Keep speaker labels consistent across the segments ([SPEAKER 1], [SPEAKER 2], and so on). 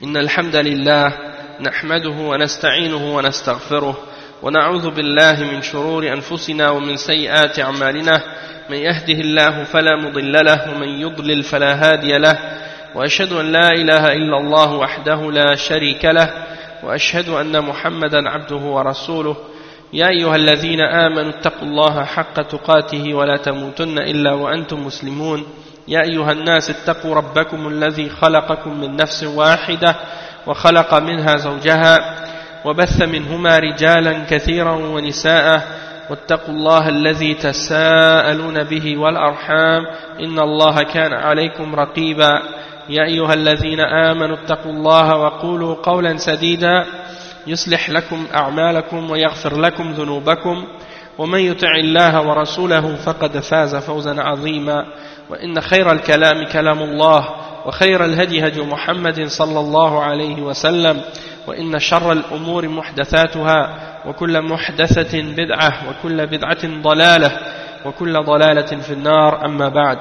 [SPEAKER 1] إن الحمد لله نحمده ونستعينه ونستغفره ونعوذ بالله من شرور أنفسنا ومن سيئات أعمالنا من يهده الله فلا مضل له ومن يضلل فلا هادي له وأشهد أن لا إله إلا الله وحده لا شريك له وأشهد أن محمدا عبده ورسوله يا أيها الذين آمنوا اتقوا الله حق تقاته ولا تموتن إلا وأنتم مسلمون يا أيها الناس اتقوا ربكم الذي خلقكم من نفس واحدة وخلق منها زوجها وبث منهما رجالا كثيرا ونساء واتقوا الله الذي تساءلون به والأرحام إن الله كان عليكم رقيبا يا أيها الذين آمنوا اتقوا الله وقولوا قولا سديدا يصلح لكم أعمالكم ويغفر لكم ذنوبكم ومن يطع الله ورسوله فقد فاز فوزا عظيما وإن خير الكلام كلام الله وخير الهدي هدي محمد صلى الله عليه وسلم وإن شر الأمور محدثاتها وكل محدثة بدعة وكل بدعة ضلالة وكل ضلالة في النار أما بعد.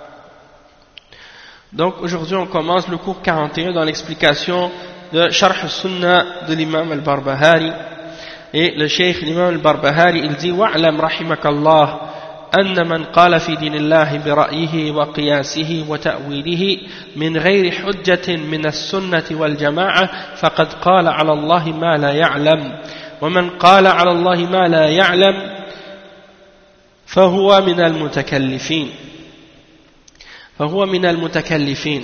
[SPEAKER 1] Donc aujourd'hui on commence le cours 41 dans l'explication de Sharh al-Sunnah de l'imam al-Barbahari. Et le cheikh l'imam al-Barbahari il dit wa'lam rahimakallah أن من قال في دين الله برأيه وقياسه وتأويله من غير حجة من السنة والجماعة فقد قال على الله ما لا يعلم ومن قال على الله ما لا يعلم فهو من المتكلفين.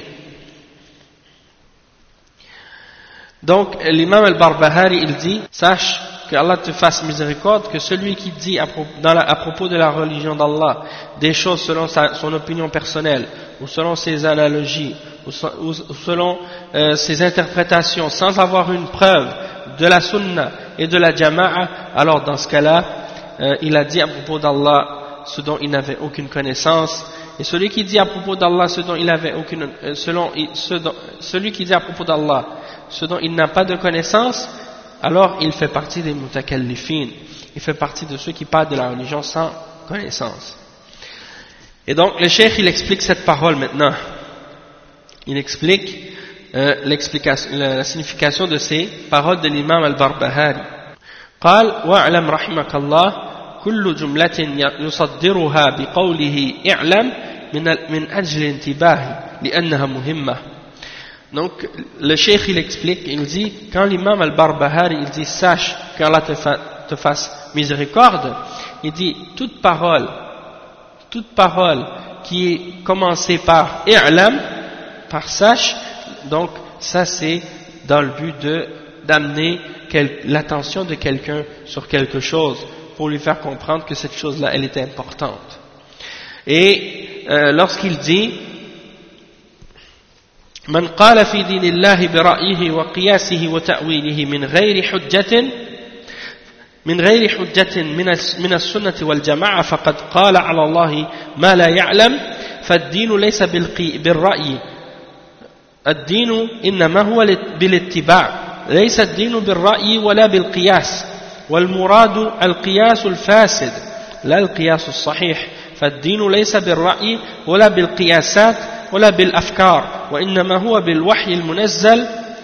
[SPEAKER 1] Donc l'imam al-Barbahari il dit sache que Allah te fasse miséricorde, que celui qui dit à propos de la religion d'Allah des choses selon son opinion personnelle ou selon ses analogies ou selon ses interprétations sans avoir une preuve de la sunna et de la jama'a, alors dans ce cas-là il a dit à propos d'Allah ce dont il n'avait aucune connaissance. Et celui qui dit à propos d'Allah ce dont il avait aucune celui qui dit à propos d'Allah ce dont il n'a pas de connaissance, alors il fait partie des mutakallifin, il fait partie de ceux qui parlent de la religion sans connaissance. Et donc le cheikh il explique cette parole maintenant, il explique la signification de ces paroles de l'imam al-Barbahari. قال واعلم رحمك الله كل جملة يصدرها بقوله اعلم من أجل الانتباه لأنها مهمة. Donc le cheikh il explique, il dit quand l'imam al-Barbahari il dit sache qu'Allah te fasse miséricorde, il dit toute parole qui est commencée par i'lam, par sache, donc ça c'est dans le but d'amener l'attention de quelqu'un sur quelque chose pour lui faire comprendre que cette chose là elle est importante. Et lorsqu'il dit من قال في دين الله برأيه وقياسه وتأويله من غير حجة من السنة والجماعة فقد قال على الله ما لا يعلم فالدين ليس بالرأي الدين إنما هو بالاتباع ليس الدين بالرأي ولا بالقياس والمراد القياس الفاسد لا القياس الصحيح فالدين ليس بالرأي ولا بالقياسات ولا بالأفكار وإنما هو بالوحي المنزل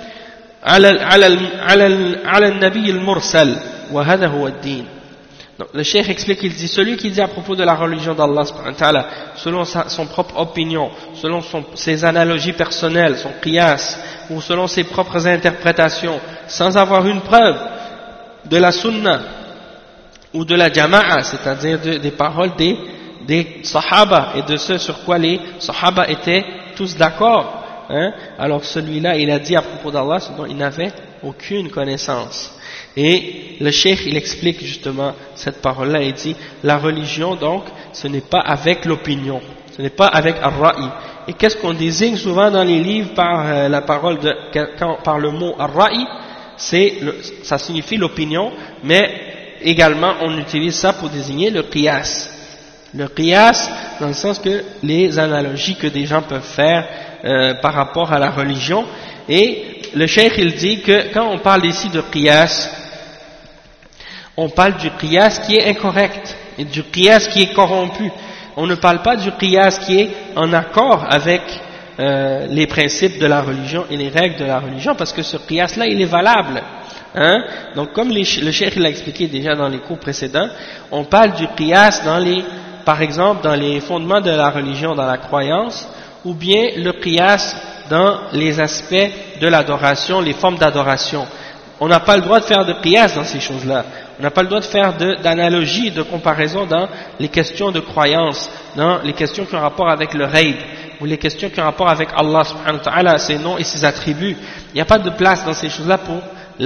[SPEAKER 1] على النبي المرسل وهذا هو الدين. Donc, le cheikh explique, il dit celui qui dit à propos de la religion d'Allah selon son propre opinion, selon ses analogies personnelles, son qiyas ou selon ses propres interprétations sans avoir une preuve de la sunna ou de la jama'a, c'est-à-dire des paroles des sahaba et de ce sur quoi les sahaba étaient tous d'accord, alors celui-là il a dit à propos d'Allah ce dont il n'avait aucune connaissance. Et le cheikh il explique justement cette parole-là, il dit la religion donc ce n'est pas avec l'opinion, ce n'est pas avec ar-ra'i. Et qu'est-ce qu'on désigne souvent dans les livres par la parole par le mot ar-ra'i, ça signifie l'opinion, mais également on utilise ça pour désigner le qiyas. Le qiyas dans le sens que les analogies que des gens peuvent faire par rapport à la religion. Et le cheikh il dit que quand on parle ici de qiyas, on parle du qiyas qui est incorrect et du qiyas qui est corrompu. On ne parle pas du qiyas qui est en accord avec les principes de la religion et les règles de la religion, parce que ce qiyas là il est valable. Hein? Donc comme le cheikh l'a expliqué déjà dans les cours précédents, on parle du qiyas par exemple dans les fondements de la religion, dans la croyance, ou bien le qiyas dans les aspects de l'adoration, les formes d'adoration. On n'a pas le droit de faire de qiyas dans ces choses-là. On n'a pas le droit de faire d'analogie, de comparaison dans les questions de croyance, dans les questions qui ont rapport avec le ghaib, ou les questions qui ont rapport avec Allah subhanahu wa ta'ala, ses noms et ses attributs. Il n'y a pas de place dans ces choses-là pour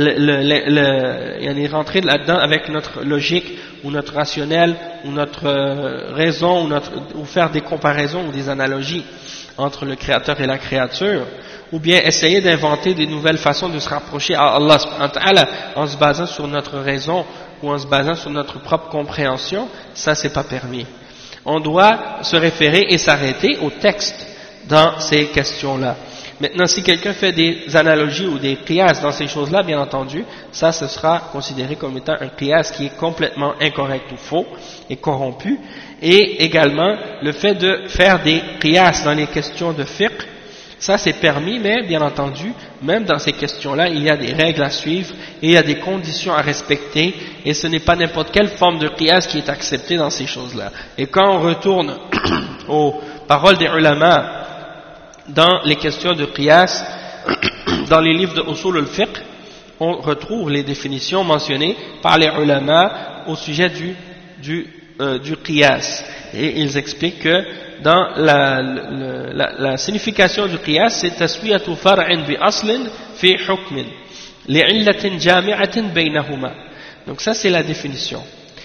[SPEAKER 1] rentrer là-dedans avec notre logique, ou notre rationnel, ou notre raison, ou faire des comparaisons ou des analogies entre le créateur et la créature, ou bien essayer d'inventer des nouvelles façons de se rapprocher à Allah subhanahu wa ta'ala en se basant sur notre raison ou en se basant sur notre propre compréhension. Ça c'est pas permis. On doit se référer et s'arrêter au texte dans ces questions-là. Maintenant, si quelqu'un fait des analogies ou des qiyas dans ces choses-là, bien entendu, ça, ce sera considéré comme étant un qiyas qui est complètement incorrect ou faux et corrompu. Et également, le fait de faire des qiyas dans les questions de fiqh, ça c'est permis, mais bien entendu, même dans ces questions-là, il y a des règles à suivre et il y a des conditions à respecter, et ce n'est pas n'importe quelle forme de qiyas qui est acceptée dans ces choses-là. Et quand on retourne aux paroles des ulama dans les questions de qiyas, dans les livres de usul al-fiqh, on retrouve les définitions mentionnées par les ulama au sujet du qiyas. Et ils expliquent que dans la signification du qiyas, c'est taswiyatu far'in bi aslin fi hukmin li'illatin jami'atin baynahuma. Donc ça c'est la définition.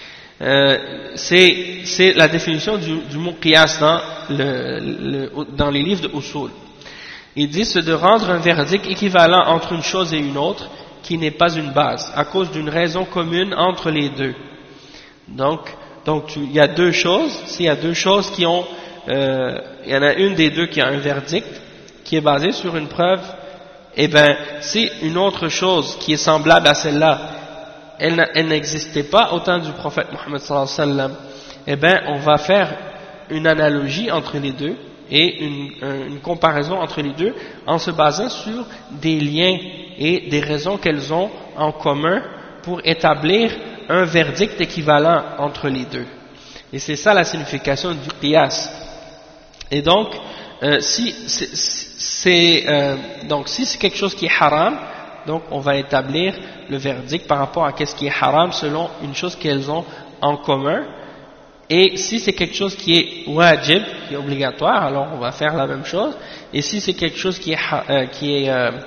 [SPEAKER 1] C'est la définition du mot qiyas dans les livres de usul. Il dit c'est de rendre un verdict équivalent entre une chose et une autre qui n'est pas une base, à cause d'une raison commune entre les deux. Donc il y a deux choses, s'il y a deux choses qui ont, il y en a une des deux qui a un verdict, qui est basé sur une preuve, et bien si une autre chose qui est semblable à celle-là, elle n'existait pas au temps du prophète Mohammed sallallahu alayhi wa sallam, eh bien on va faire une analogie entre les deux et une comparaison entre les deux en se basant sur des liens et des raisons qu'elles ont en commun pour établir un verdict équivalent entre les deux. Et c'est ça la signification du qiyas. Et donc, si c'est quelque chose qui est haram, donc on va établir le verdict par rapport à qu'est-ce qui est haram selon une chose qu'elles ont en commun. Et si c'est quelque chose qui est wajib, qui est obligatoire, alors on va faire la même chose. Et si c'est quelque chose qui est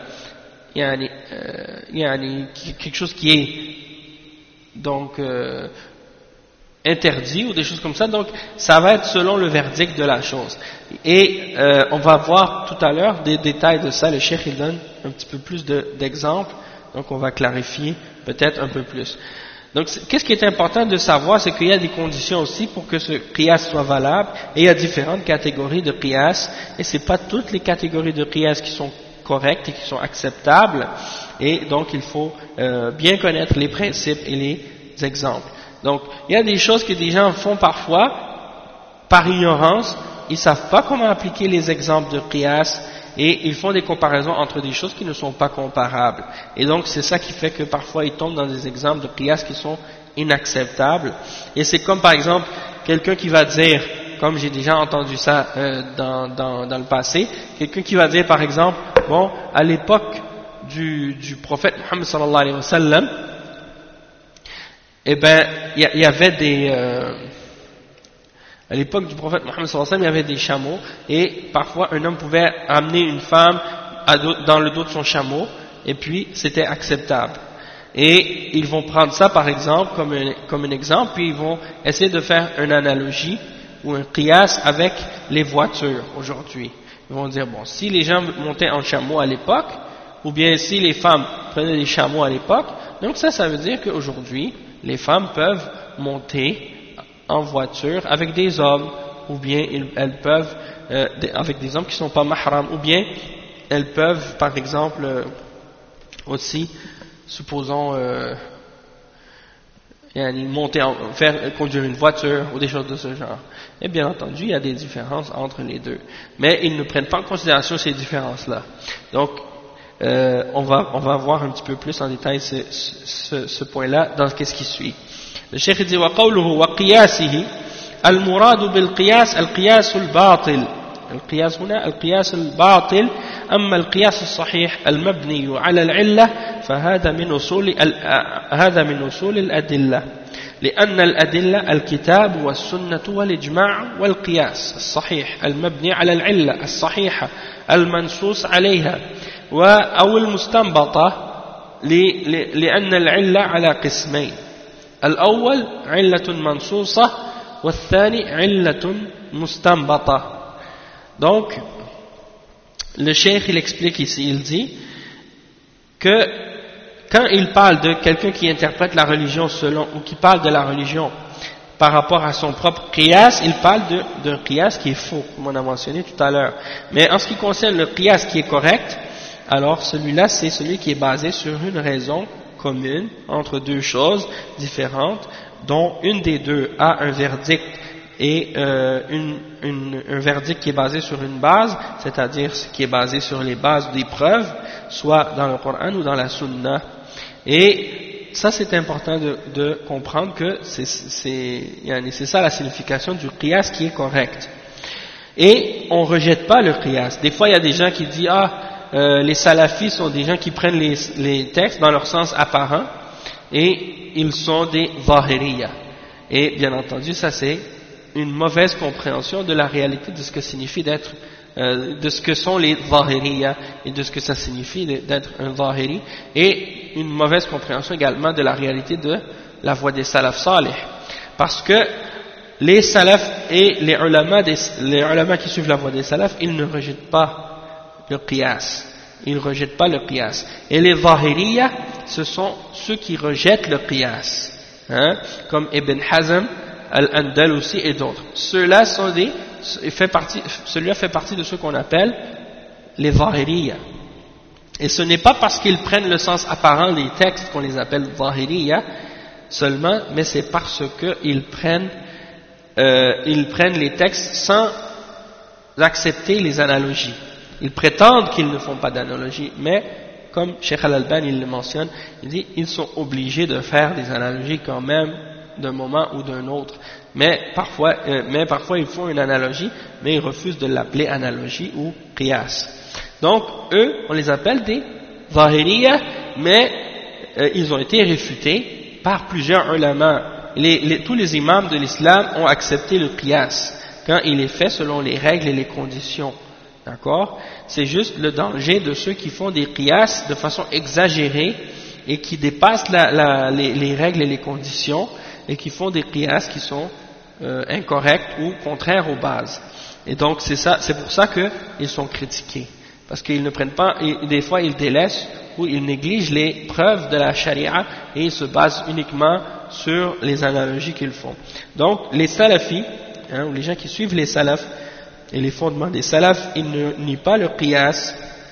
[SPEAKER 1] quelque chose qui est donc interdit ou des choses comme ça, donc ça va être selon le verdict de la chose. Et on va voir tout à l'heure des détails de ça. Le cheikh il donne un petit peu plus d'exemples, donc on va clarifier peut-être un peu plus. Donc qu'est-ce qui est important de savoir, c'est qu'il y a des conditions aussi pour que ce qiyas soit valable, et il y a différentes catégories de qiyas, et c'est pas toutes les catégories de qiyas qui sont correctes et qui sont acceptables, et donc il faut bien connaître les principes et les exemples. Donc il y a des choses que des gens font parfois par ignorance, ils savent pas comment appliquer les exemples de qiyas, et ils font des comparaisons entre des choses qui ne sont pas comparables. Et donc c'est ça qui fait que parfois ils tombent dans des exemples de qiyas qui sont inacceptables. Et c'est comme par exemple quelqu'un qui va dire, comme j'ai déjà entendu ça dans le passé, quelqu'un qui va dire par exemple, bon, à l'époque du prophète Mohammed sallallahu alayhi wa sallam, eh ben il y avait à l'époque du prophète Mohammed sallallahu alayhi wa sallam, il y avait des chameaux, et parfois un homme pouvait amener une femme dans le dos de son chameau, et puis c'était acceptable. Et ils vont prendre ça par exemple comme un exemple, puis ils vont essayer de faire une analogie ou un qiyas avec les voitures aujourd'hui. Ils vont dire, bon, si les gens montaient en chameau à l'époque, ou bien si les femmes prenaient des chameaux à l'époque, donc ça veut dire qu'aujourd'hui, les femmes peuvent monter en voiture avec des hommes, ou bien elles peuvent, avec des hommes qui ne sont pas mahram, ou bien elles peuvent, par exemple, aussi, supposons, faire conduire une voiture ou des choses de ce genre. Et bien entendu, il y a des différences entre les deux. Mais ils ne prennent pas en considération ces différences-là. Donc, on va voir un petit peu plus en détail ce point-là dans ce qui suit. Le cheikh dit وقوله وقياسه المراد بالقياس القياس الباطل القياس هنا القياس الباطل أما القياس الصحيح المبني على العلة فهذا من أصول الأدلة لأن الأدلة الكتاب والسنة والإجماع والقياس الصحيح المبني على العلة الصحيحة المنصوص عليها أو المستنبطة لأن العلة على قسمين الأول علة منصوصة والثاني علة مستنبطة. Donc le cheikh il explique ici, il dit que quand il parle de quelqu'un qui interprète la religion ou qui parle de la religion par rapport à son propre qiyas, il parle d'un qiyas qui est faux, comme on a mentionné tout à l'heure. Mais en ce qui concerne le qiyas qui est correct, alors celui-là c'est celui qui est basé sur une raison commune entre deux choses différentes, dont une des deux a un verdict et un verdict qui est basé sur une base, c'est-à-dire qui est basé sur les bases des preuves, soit dans le Coran ou dans la Sunna. Et ça c'est important de comprendre que c'est ça la signification du qiyas qui est correct. Et on ne rejette pas le qiyas. Des fois il y a des gens qui disent les salafis sont des gens qui prennent les textes dans leur sens apparent et ils sont des zahiriyya. Et bien entendu ça c'est une mauvaise compréhension de la réalité de ce que signifie d'être, de ce que sont les zahiriyya et de ce que ça signifie d'être un zahiri, et une mauvaise compréhension également de la réalité de la voie des salaf salih, parce que les salafs et les ulama qui suivent la voie des salafs, ils ne rejettent pas le qiyas, ils rejettent pas le qiyas, et les zahiriyya ce sont ceux qui rejettent le qiyas, comme Ibn Hazm Al-Andalusi et d'autres. Celui-là fait partie de ceux qu'on appelle les zahiriyya. Et ce n'est pas parce qu'ils prennent le sens apparent des textes qu'on les appelle zahiriyya seulement, mais c'est parce qu'ils prennent les textes sans accepter les analogies. Ils prétendent qu'ils ne font pas d'analogie, mais comme Cheikh Al-Albani le mentionne, il dit ils sont obligés de faire des analogies quand même d'un moment ou d'un autre, mais parfois ils font une analogie, mais ils refusent de l'appeler analogie ou qiyas. Donc eux, on les appelle des zahiriyya, mais ils ont été réfutés par plusieurs ulama. Tous les imams de l'islam ont accepté le qiyas quand il est fait selon les règles et les conditions. D'accord? C'est juste le danger de ceux qui font des qiyas de façon exagérée et qui dépassent les règles et les conditions, et qui font des qiyas qui sont incorrects ou contraires aux bases. Et donc c'est pour ça qu'ils sont critiqués, parce qu'ils ne prennent pas, et des fois ils délaissent ou ils négligent les preuves de la charia et ils se basent uniquement sur les analogies qu'ils font. Donc les salafis, ou les gens qui suivent les salafs et les fondements des salafs, ils ne nient pas le qiyas.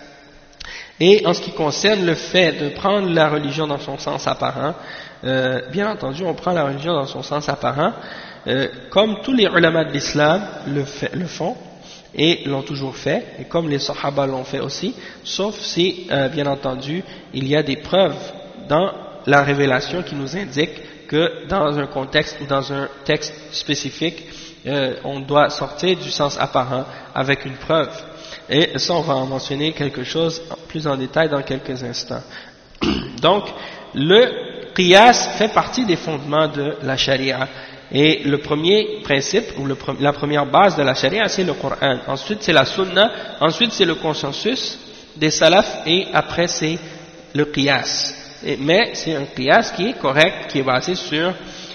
[SPEAKER 1] Et en ce qui concerne le fait de prendre la religion dans son sens apparent, bien entendu on prend la religion dans son sens apparent, comme tous les ulama de l'islam le font et l'ont toujours fait, et comme les sahaba l'ont fait aussi, sauf si bien entendu il y a des preuves dans la révélation qui nous indiquent que dans un contexte ou dans un texte spécifique on doit sortir du sens apparent avec une preuve. Et ça, on va en mentionner quelque chose plus en détail dans quelques instants. Donc, le qiyas fait partie des fondements de la charia. Et le premier principe, ou la première base de la charia, c'est le Coran. Ensuite, c'est la sunna. Ensuite, c'est le consensus des salafs. Et après, c'est le qiyas. Mais c'est un qiyas qui est correct, qui est basé sur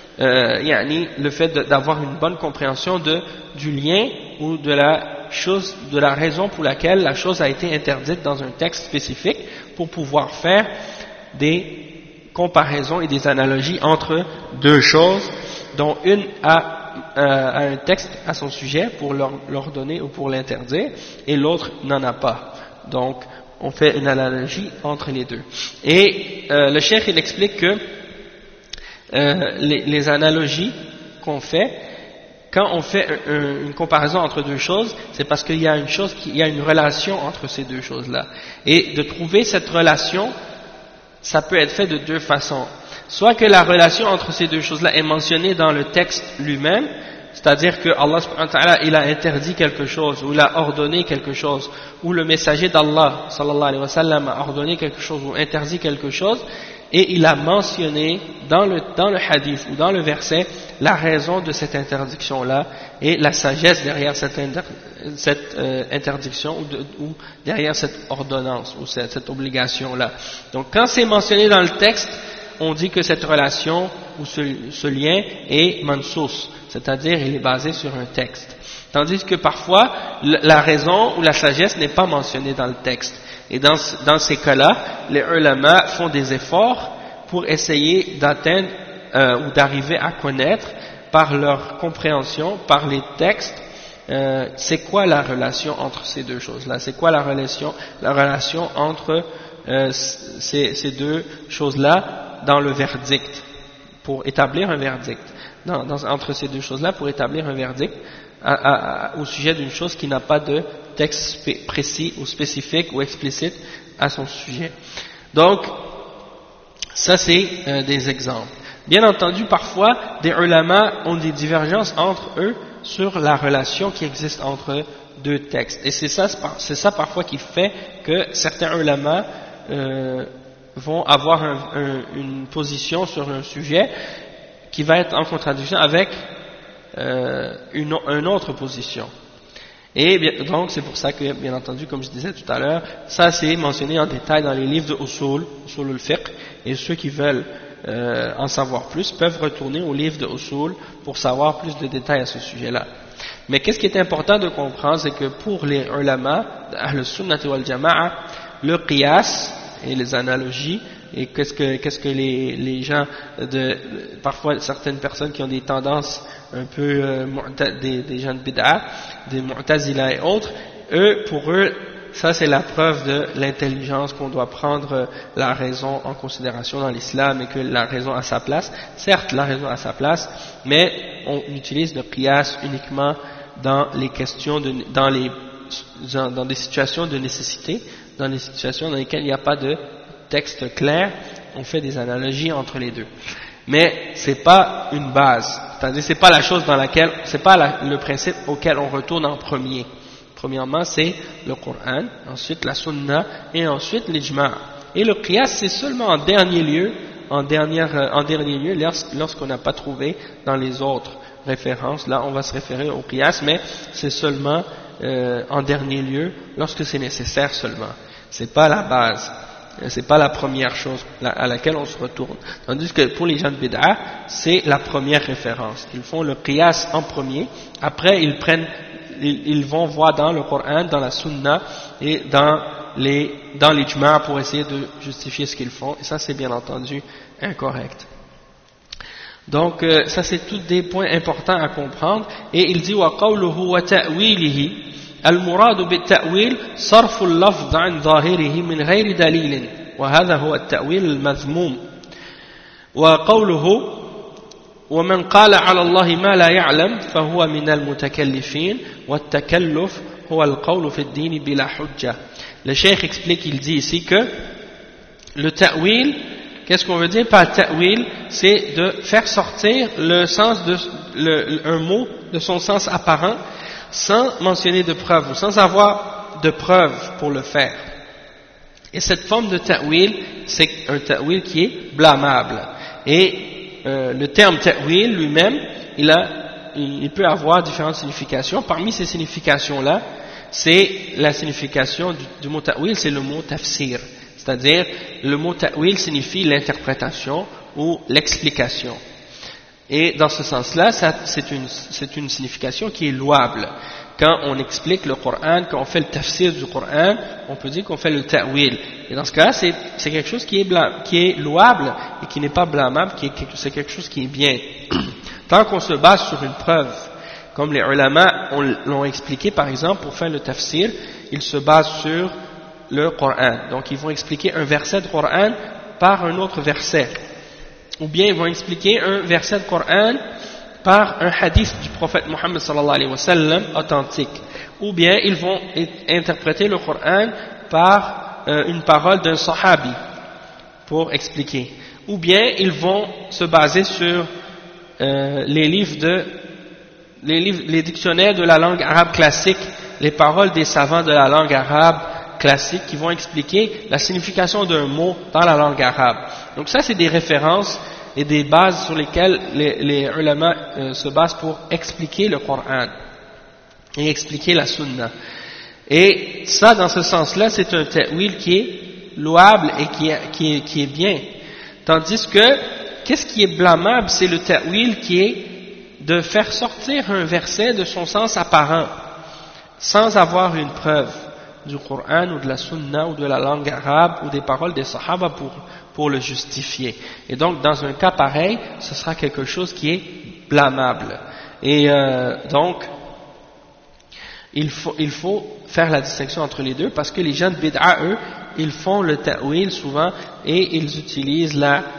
[SPEAKER 1] le fait d'avoir une bonne compréhension du lien ou de la raison pour laquelle la chose a été interdite dans un texte spécifique, pour pouvoir faire des comparaisons et des analogies entre deux choses, dont une a un texte à son sujet pour l'ordonner ou pour l'interdire, et l'autre n'en a pas. Donc, on fait une analogie entre les deux. Et le cheikh il explique que les analogies qu'on fait, quand on fait une comparaison entre deux choses, c'est parce qu'il y a il y a une relation entre ces deux choses-là. Et de trouver cette relation, ça peut être fait de deux façons. Soit que la relation entre ces deux choses-là est mentionnée dans le texte lui-même, c'est-à-dire que Allah subhanahu wa ta'ala, il a interdit quelque chose, ou il a ordonné quelque chose, ou le messager d'Allah sallallahu alayhi wa sallam a ordonné quelque chose, ou interdit quelque chose, et il a mentionné dans le hadith ou dans le verset la raison de cette interdiction-là et la sagesse derrière cette interdiction ou derrière cette ordonnance ou cette obligation-là. Donc quand c'est mentionné dans le texte, on dit que cette relation ou ce lien est mansous, c'est-à-dire il est basé sur un texte. Tandis que parfois la raison ou la sagesse n'est pas mentionnée dans le texte. Et dans ces cas-là, les ulama font des efforts pour essayer d'atteindre ou d'arriver à connaître par leur compréhension, par les textes, c'est quoi la relation entre ces deux choses-là, c'est quoi la relation entre ces deux choses-là dans le verdict, pour établir un verdict, entre ces deux choses-là pour établir un verdict au sujet d'une chose qui n'a pas de texte précis ou spécifique ou explicite à son sujet. Donc, ça c'est des exemples. Bien entendu, parfois, des ulama ont des divergences entre eux sur la relation qui existe entre deux textes. Et c'est ça parfois qui fait que certains ulama vont avoir une position sur un sujet qui va être en contradiction avec une autre position. Et donc c'est pour ça que, bien entendu, comme je disais tout à l'heure, ça c'est mentionné en détail dans les livres de Usul al-Fiqh, et ceux qui veulent en savoir plus peuvent retourner aux livres de Usul pour savoir plus de détails à ce sujet-là. Mais qu'est-ce qui est important de comprendre, c'est que pour les ulama Ahl-Sunnah wal Jama'a, le qiyas et les analogies, et qu'est-ce que les gens parfois certaines personnes qui ont des tendances un peu des gens de bid'a, des mu'tazila et autres, pour eux ça c'est la preuve de l'intelligence, qu'on doit prendre la raison en considération dans l'islam et que la raison a sa place. Certes, la raison a sa place, mais on utilise le qiyas uniquement dans les questions dans des situations de nécessité, dans des situations dans lesquelles il n'y a pas de texte clair, on fait des analogies entre les deux. Mais c'est pas une base, c'est-à-dire c'est pas la chose dans laquelle, c'est pas le principe auquel on retourne en premier. Premièrement, c'est le Coran, ensuite la Sunna et ensuite l'Ijma'. Et le Qiyas, c'est seulement en dernier lieu, lorsqu'on n'a pas trouvé dans les autres références. Là, on va se référer au Qiyas, mais c'est seulement en dernier lieu, lorsque c'est nécessaire seulement. C'est pas la base. C'est pas la première chose à laquelle on se retourne. Tandis que pour les gens de bid'a, c'est la première référence. Ils font le qiyas en premier, après ils vont voir dans le Coran, dans la Sunna et dans l'ijma' pour essayer de justifier ce qu'ils font. Et ça c'est bien entendu incorrect. Donc ça c'est tous des points importants à comprendre. Et il dit wa qawluhu wa ta'wilihi المراد بالتأويل صرف اللفظ عن ظاهره من غير دليل وهذا هو التأويل المذموم وقوله ومن قال على الله ما لا يعلم فهو من المتكلفين والتكلف هو القول في الدين بلا حجة. Le cheikh explique, il dit ici que le ta'wil, qu'est-ce qu'on veut dire par ta'wil? C'est de faire sortir le sens un mot de son sens apparent sans mentionner de preuve ou sans avoir de preuve pour le faire. Et cette forme de ta'wil, c'est un ta'wil qui est blâmable. Et le terme ta'wil lui-même, il peut avoir différentes significations. Parmi ces significations-là, c'est la signification du mot ta'wil, c'est le mot tafsir. C'est-à-dire, le mot ta'wil signifie l'interprétation ou l'explication. Et dans ce sens-là, c'est une signification qui est louable. Quand on explique le Coran, quand on fait le tafsir du Coran, on peut dire qu'on fait le ta'wil. Et dans ce cas-là, c'est quelque chose qui est louable et qui n'est pas blâmable, c'est quelque chose qui est bien. Tant qu'on se base sur une preuve, comme les ulama l'ont expliqué par exemple, pour faire le tafsir, ils se basent sur le Coran. Donc ils vont expliquer un verset du Coran par un autre verset. ou bien ils vont expliquer un verset du Coran par un hadith du prophète Mohammed sallallahu alayhi wa sallam authentique, ou bien ils vont interpréter le Coran par une parole d'un sahabi pour expliquer, ou bien ils vont se baser sur les dictionnaires de la langue arabe classique, les paroles des savants de la langue arabe classique qui vont expliquer la signification d'un mot dans la langue arabe. Donc ça c'est des références et des bases sur lesquelles les ulama se basent pour expliquer le Coran et expliquer la sunna. Et ça, dans ce sens-là, c'est un ta'wil qui est louable et qui est bien. Tandis que, qu'est-ce qui est blâmable, c'est le ta'wil qui est de faire sortir un verset de son sens apparent, sans avoir une preuve du Coran ou de la sunna ou de la langue arabe ou des paroles des sahaba pour le justifier. Et donc, dans un cas pareil, ce sera quelque chose qui est blâmable. Et donc, il faut faire la distinction entre les deux, parce que les gens de bid'a, eux, ils font le ta'wil souvent et ils utilisent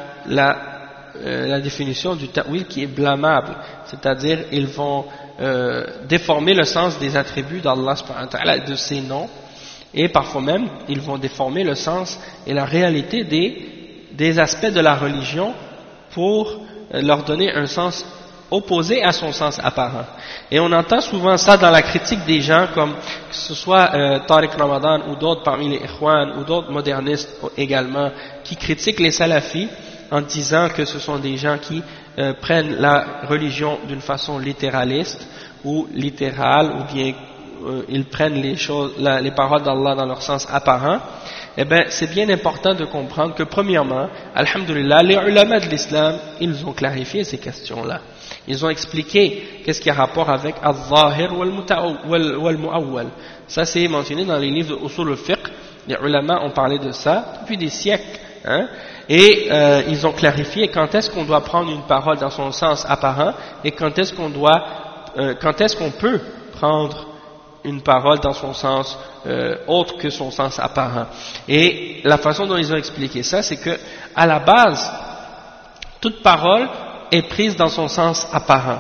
[SPEAKER 1] la définition du ta'wil qui est blâmable, c'est-à-dire ils vont déformer le sens des attributs d'Allah subhanahu wa ta'ala, de ses noms, et parfois même ils vont déformer le sens et la réalité des aspects de la religion pour leur donner un sens opposé à son sens apparent. Et on entend souvent ça dans la critique des gens, comme que ce soit Tariq Ramadan ou d'autres parmi les Ikhwan ou d'autres modernistes également, qui critiquent les salafis en disant que ce sont des gens qui prennent la religion d'une façon littéraliste ou littérale, ou bien ils prennent les paroles d'Allah dans leur sens apparent. Eh bien, c'est bien important de comprendre que premièrement, alhamdulillah, les ulama de l'islam, ils ont clarifié ces questions-là. Ils ont expliqué qu'est-ce qui a rapport avec al-zahir wal-mu'awwal. Ça, c'est mentionné dans les livres de Usul al-Fiqh. Les ulama ont parlé de ça depuis des siècles. Et ils ont clarifié quand est-ce qu'on doit prendre une parole dans son sens apparent et quand est-ce qu'on peut prendre une parole dans son sens autre que son sens apparent. Et la façon dont ils ont expliqué ça, c'est que à la base, toute parole est prise dans son sens apparent,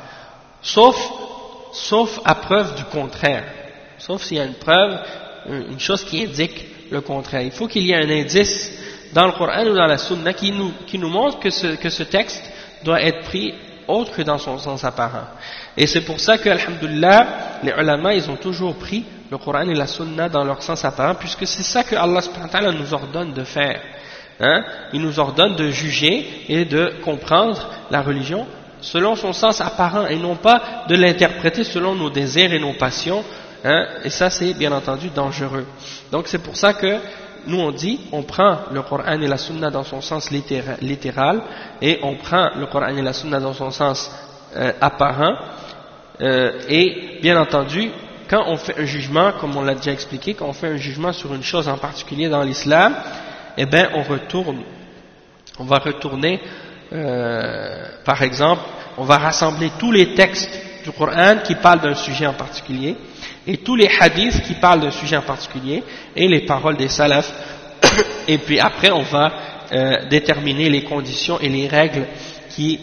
[SPEAKER 1] sauf à preuve du contraire, sauf s'il y a une preuve, une chose qui indique le contraire. Il faut qu'il y ait un indice dans le Coran ou dans la Sunna qui nous montre que ce texte doit être pris autre que dans son sens apparent. Et c'est pour ça que, alhamdulillah, les ulama, ils ont toujours pris le Coran et la Sunna dans leur sens apparent, puisque c'est ça que Allah subhanahu wa ta'ala nous ordonne de faire. Il nous ordonne de juger et de comprendre la religion selon son sens apparent et non pas de l'interpréter selon nos désirs et nos passions. Et ça, c'est bien entendu dangereux. Donc c'est pour ça que nous on dit, on prend le Coran et la Sunna dans son sens littéral et on prend le Coran et la Sunna dans son sens apparent. Et bien entendu, quand on fait un jugement, comme on l'a déjà expliqué, quand on fait un jugement sur une chose en particulier dans l'islam, eh bien on va retourner, par exemple, on va rassembler tous les textes du Coran qui parlent d'un sujet en particulier, et tous les hadiths qui parlent d'un sujet en particulier, et les paroles des salafs, et puis après on va déterminer les conditions et les règles qui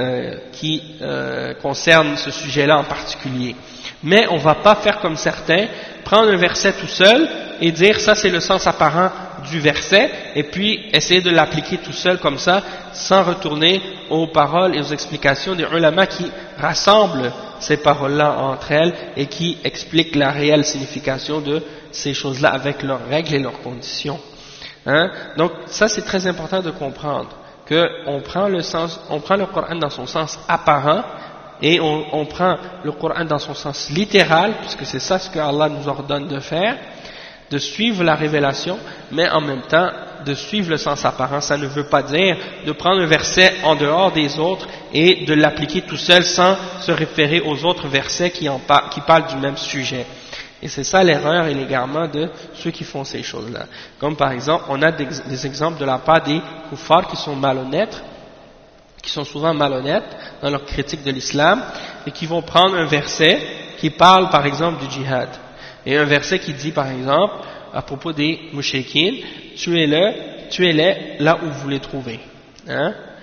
[SPEAKER 1] concernent ce sujet-là en particulier. Mais on ne va pas faire comme certains, prendre un verset tout seul et dire ça c'est le sens apparent du verset, et puis essayer de l'appliquer tout seul comme ça, sans retourner aux paroles et aux explications des ulama qui rassemblent ces paroles-là entre elles et qui expliquent la réelle signification de ces choses-là avec leurs règles et leurs conditions. Donc ça c'est très important de comprendre qu'on prend le Coran dans son sens apparent et on prend le Coran dans son sens littéral, puisque c'est ça ce que Allah nous ordonne de faire, de suivre la révélation, mais en même temps de suivre le sens apparent. Ça ne veut pas dire de prendre un verset en dehors des autres et de l'appliquer tout seul sans se référer aux autres versets qui parlent du même sujet. Et c'est ça l'erreur et l'égarement de ceux qui font ces choses-là. Comme par exemple, on a des exemples de la part des kuffars qui sont malhonnêtes, qui sont souvent malhonnêtes dans leur critique de l'islam, et qui vont prendre un verset qui parle par exemple du djihad. Et un verset qui dit par exemple, à propos des mushrikines, tuez-les là où vous les trouvez.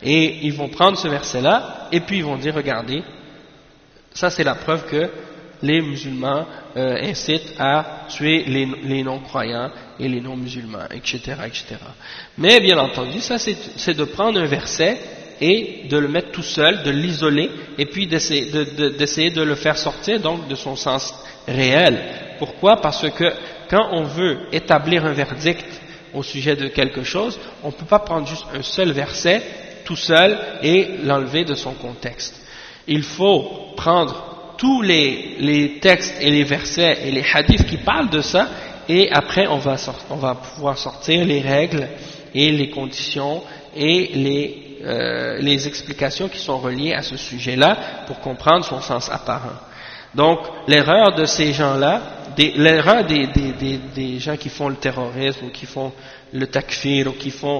[SPEAKER 1] Et ils vont prendre ce verset-là, et puis ils vont dire, regardez, ça c'est la preuve que les musulmans incitent à tuer les non-croyants et les non-musulmans, etc., etc. Mais bien entendu, ça c'est de prendre un verset et de le mettre tout seul, de l'isoler, et puis d'essayer de le faire sortir donc de son sens réel. Pourquoi? Parce que quand on veut établir un verdict au sujet de quelque chose, on ne peut pas prendre juste un seul verset tout seul et l'enlever de son contexte. Il faut prendre tous les textes et les versets et les hadiths qui parlent de ça, et après on va pouvoir sortir les règles et les conditions et les explications qui sont reliées à ce sujet-là pour comprendre son sens apparent. Donc l'erreur de ces gens-là, l'erreur des gens qui font le terrorisme ou qui font le takfir ou qui font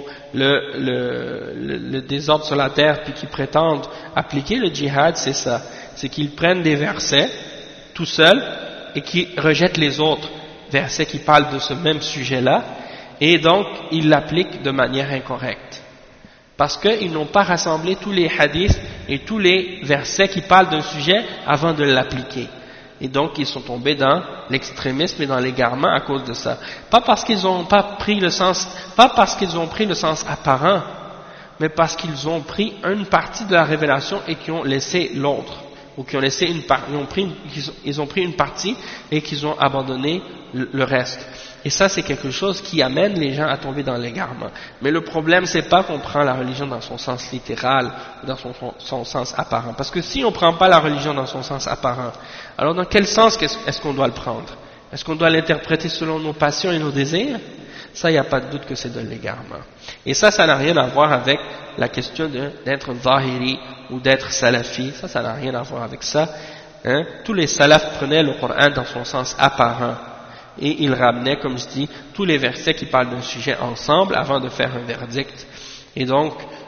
[SPEAKER 1] le désordre sur la terre puis qui prétendent appliquer le djihad, c'est ça. C'est qu'ils prennent des versets tout seuls et qui rejettent les autres versets qui parlent de ce même sujet-là, et donc ils l'appliquent de manière incorrecte. Parce qu'ils n'ont pas rassemblé tous les hadiths et tous les versets qui parlent d'un sujet avant de l'appliquer. Et donc ils sont tombés dans l'extrémisme et dans l'égarement à cause de ça. Pas parce qu'ils n'ont pas pris le sens, pas parce qu'ils ont pris le sens apparent, mais parce qu'ils ont pris une partie de la révélation et qui ont laissé l'autre. Ou qui ont laissé ils ont pris une partie et qu'ils ont abandonné le reste. Et ça, c'est quelque chose qui amène les gens à tomber dans l'égarement. Mais le problème, c'est pas qu'on prend la religion dans son sens littéral, ou dans son sens apparent. Parce que si on prend pas la religion dans son sens apparent, alors dans quel sens est-ce qu'on doit le prendre? Est-ce qu'on doit l'interpréter selon nos passions et nos désirs? Ça, il n'y a pas de doute que c'est de l'égarement. Et ça n'a rien à voir avec la question d'être zahiri ou d'être salafi. Ça n'a rien à voir avec ça. Hein? Tous les salafs prenaient le Coran dans son sens apparent. Et ils ramenaient, comme je dis, tous les versets qui parlent d'un sujet ensemble avant de faire un verdict. Et donc,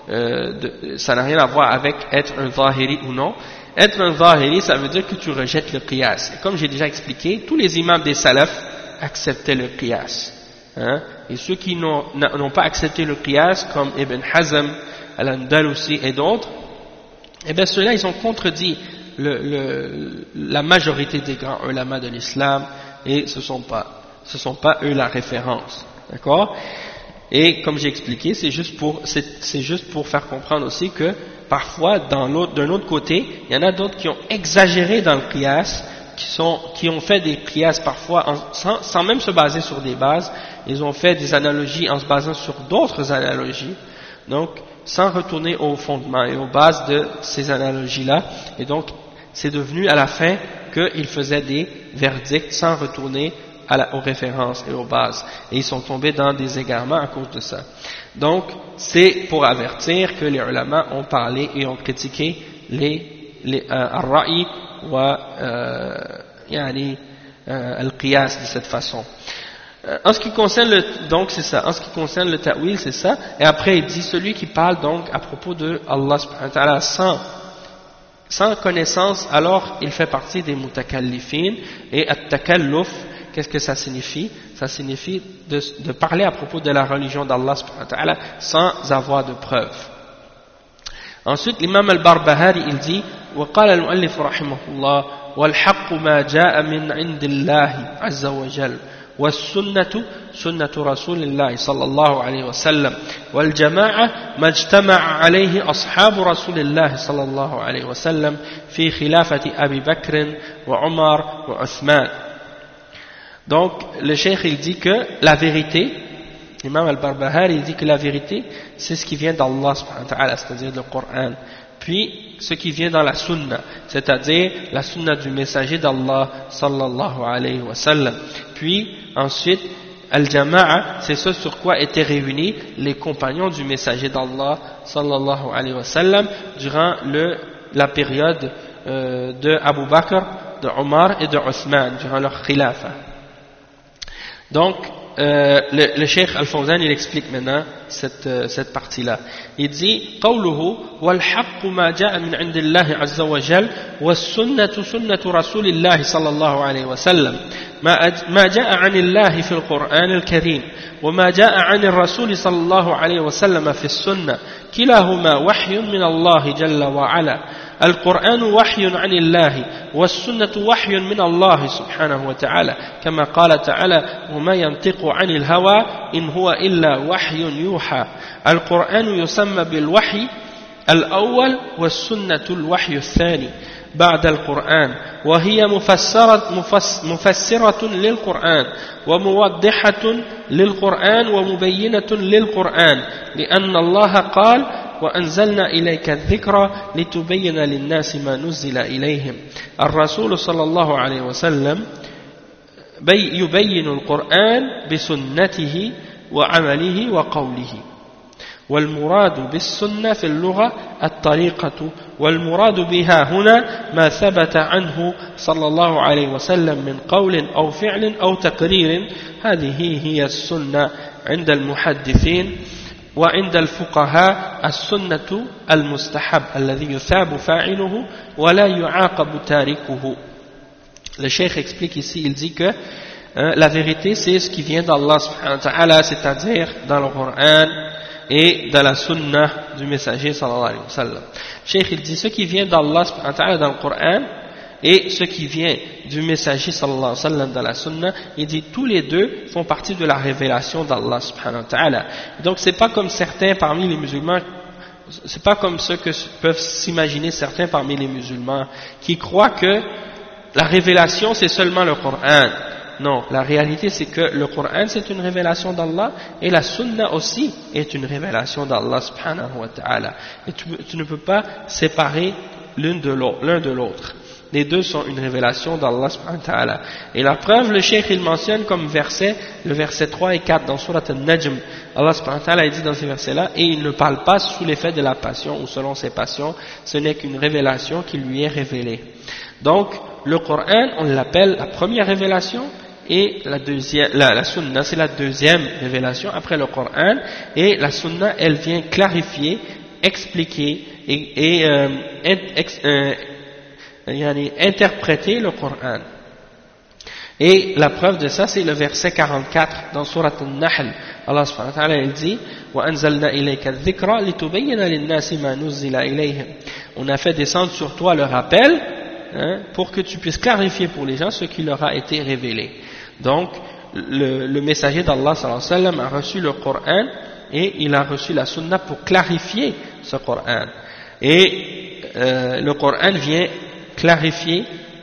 [SPEAKER 1] ça n'a rien à voir avec être un zahiri ou non. Être un zahiri, ça veut dire que tu rejettes le qiyas. Et comme j'ai déjà expliqué, tous les imams des salafs acceptaient le qiyas. Hein? Et ceux qui n'ont pas accepté le qiyas, comme Ibn Hazm, Al-Andalusi et d'autres, eh bien ceux-là, ils ont contredit la majorité des grands ulama de l'islam, et ce sont pas eux la référence, d'accord? Et comme j'ai expliqué, c'est juste pour faire comprendre aussi que parfois d'un autre côté, il y en a d'autres qui ont exagéré dans le qiyas, qui ont fait des qiyas parfois sans même se baser sur des bases. Ils ont fait des analogies en se basant sur d'autres analogies, donc sans retourner au fondement et aux bases de ces analogies-là. Et donc c'est devenu à la fin qu'ils faisaient des verdicts sans retourner aux références et aux bases. Et ils sont tombés dans des égarements à cause de ça. Donc c'est pour avertir que les ulama ont parlé et ont critiqué les ar-ra'i wa al-qiyas de cette façon. En ce qui concerne donc c'est ça, en ce qui concerne le ta'wil, c'est ça. Et après il dit celui qui parle donc à propos de Allah subhanahu wa ta'ala sans connaissance, alors il fait partie des mutakallifin. Et at-takalluf, qu'est-ce que ça signifie? Ça signifie de parler à propos de la religion d'Allah subhanahu wa ta'ala sans avoir de preuves. Ensuite l'imam al-Barbahari il dit وقال المؤلف رحمه الله والحق ما جاء من عند الله عز وجل والسنة سنة رسول الله صلى الله عليه وسلم والجماعة ما اجتمع عليه أصحاب رسول الله صلى الله عليه وسلم في خلافة أبي بكر وعمر وعثمان. Donc le cheikh il dit que la vérité, l'imam al-Barbahari il dit que la vérité c'est ce qui vient d'Allah subhanahu wa ta'ala, c'est-à-dire le Coran, puis ce qui vient dans la sunna, c'est-à-dire la sunna du messager d'Allah sallallahu alayhi wa sallam. Puis ensuite al-jama'a, c'est ce sur quoi étaient réunis les compagnons du messager d'Allah sallallahu alayhi wa sallam durant la période de Abu Bakr, de Omar et de Othman, durant leur khilafa. Donc le cheikh Al-Fawzan il explique maintenant cette partie-là. Il dit قوله والحق ما جاء من عند الله عز وجل والسنة سنة رسول الله صلى الله عليه وسلم. ما جاء عن الله في القرآن الكريم وما جاء عن الرسول صلى الله عليه وسلم في السنة كلاهما وحي من الله جل وعلا. القرآن وحي عن الله والسنة وحي من الله سبحانه وتعالى كما قال تعالى وما ينطق عن الهوى إن هو إلا وحي يوحى. القرآن يسمى بالوحي الأول والسنة الوحي الثاني بعد القرآن وهي مفسرة للقرآن وموضحة للقرآن ومبينة للقرآن لأن الله قال وأنزلنا إليك الذكر لتبين للناس ما نزل إليهم. الرسول صلى الله عليه وسلم يبين القرآن بسنته وعمله وقوله. والمراد بالسنة في اللغة الطريقة والمراد بها هنا ما ثبت عنه صلى الله عليه وسلم من قول أو فعل أو تقرير. هذه هي السنة عند المحدثين وعند الفقهاء السنة المستحب الذي يثاب فاعله ولا يعاقب تاركه. Le cheikh explique ici, il dit que la vérité c'est ce qui vient d'Allah subhanahu wa ta'ala, c'est-à-dire dans le Coran et dans la sunna du messager sallallahu alayhi wa sallam. Cheikh il dit ce qui vient d'Allah subhanahu wa ta'ala dans le Coran et ce qui vient du messager sallallahu alayhi wa sallam dans la sunna, il dit tous les deux font partie de la révélation d'Allah subhanahu wa ta'ala. Donc c'est pas comme certains parmi les musulmans, c'est pas comme ce que peuvent s'imaginer certains parmi les musulmans qui croient que la révélation c'est seulement le Coran. Non, la réalité c'est que le Coran c'est une révélation d'Allah et la sunna aussi est une révélation d'Allah subhanahu wa ta'ala. Et tu ne peux pas séparer l'un de l'autre. Les deux sont une révélation d'Allah subhanahu wa ta'ala. Et la preuve, le cheikh il mentionne comme verset, le verset 3 et 4 dans Surat Al-Najm. Allah subhanahu wa ta'ala dit dans ces versets-là, et il ne parle pas sous l'effet de la passion ou selon ses passions, ce n'est qu'une révélation qui lui est révélée. Donc, le Coran, on l'appelle la première révélation, et la sunna c'est la deuxième révélation après le Coran, et la sunna elle vient clarifier, expliquer et interpréter le Coran. Et la preuve de ça c'est le verset 44 dans Surat Al-Nahl. Allah subhanahu wa ta'ala il dit وَأَنزَلْنَا إِلَيْكَ الذِّكْرَ لِتُبَيِّنَ لِلنَّاسِ مَا نُزِّلَ إِلَيْهِمْ. On a fait descendre sur toi le rappel pour que tu puisses clarifier pour les gens ce qui leur a été révélé. Donc le messager d'Allah sallallahu alayhi wa sallam a reçu le Coran et il a reçu la sunna pour clarifier ce Coran. Et le Coran vient clarifier,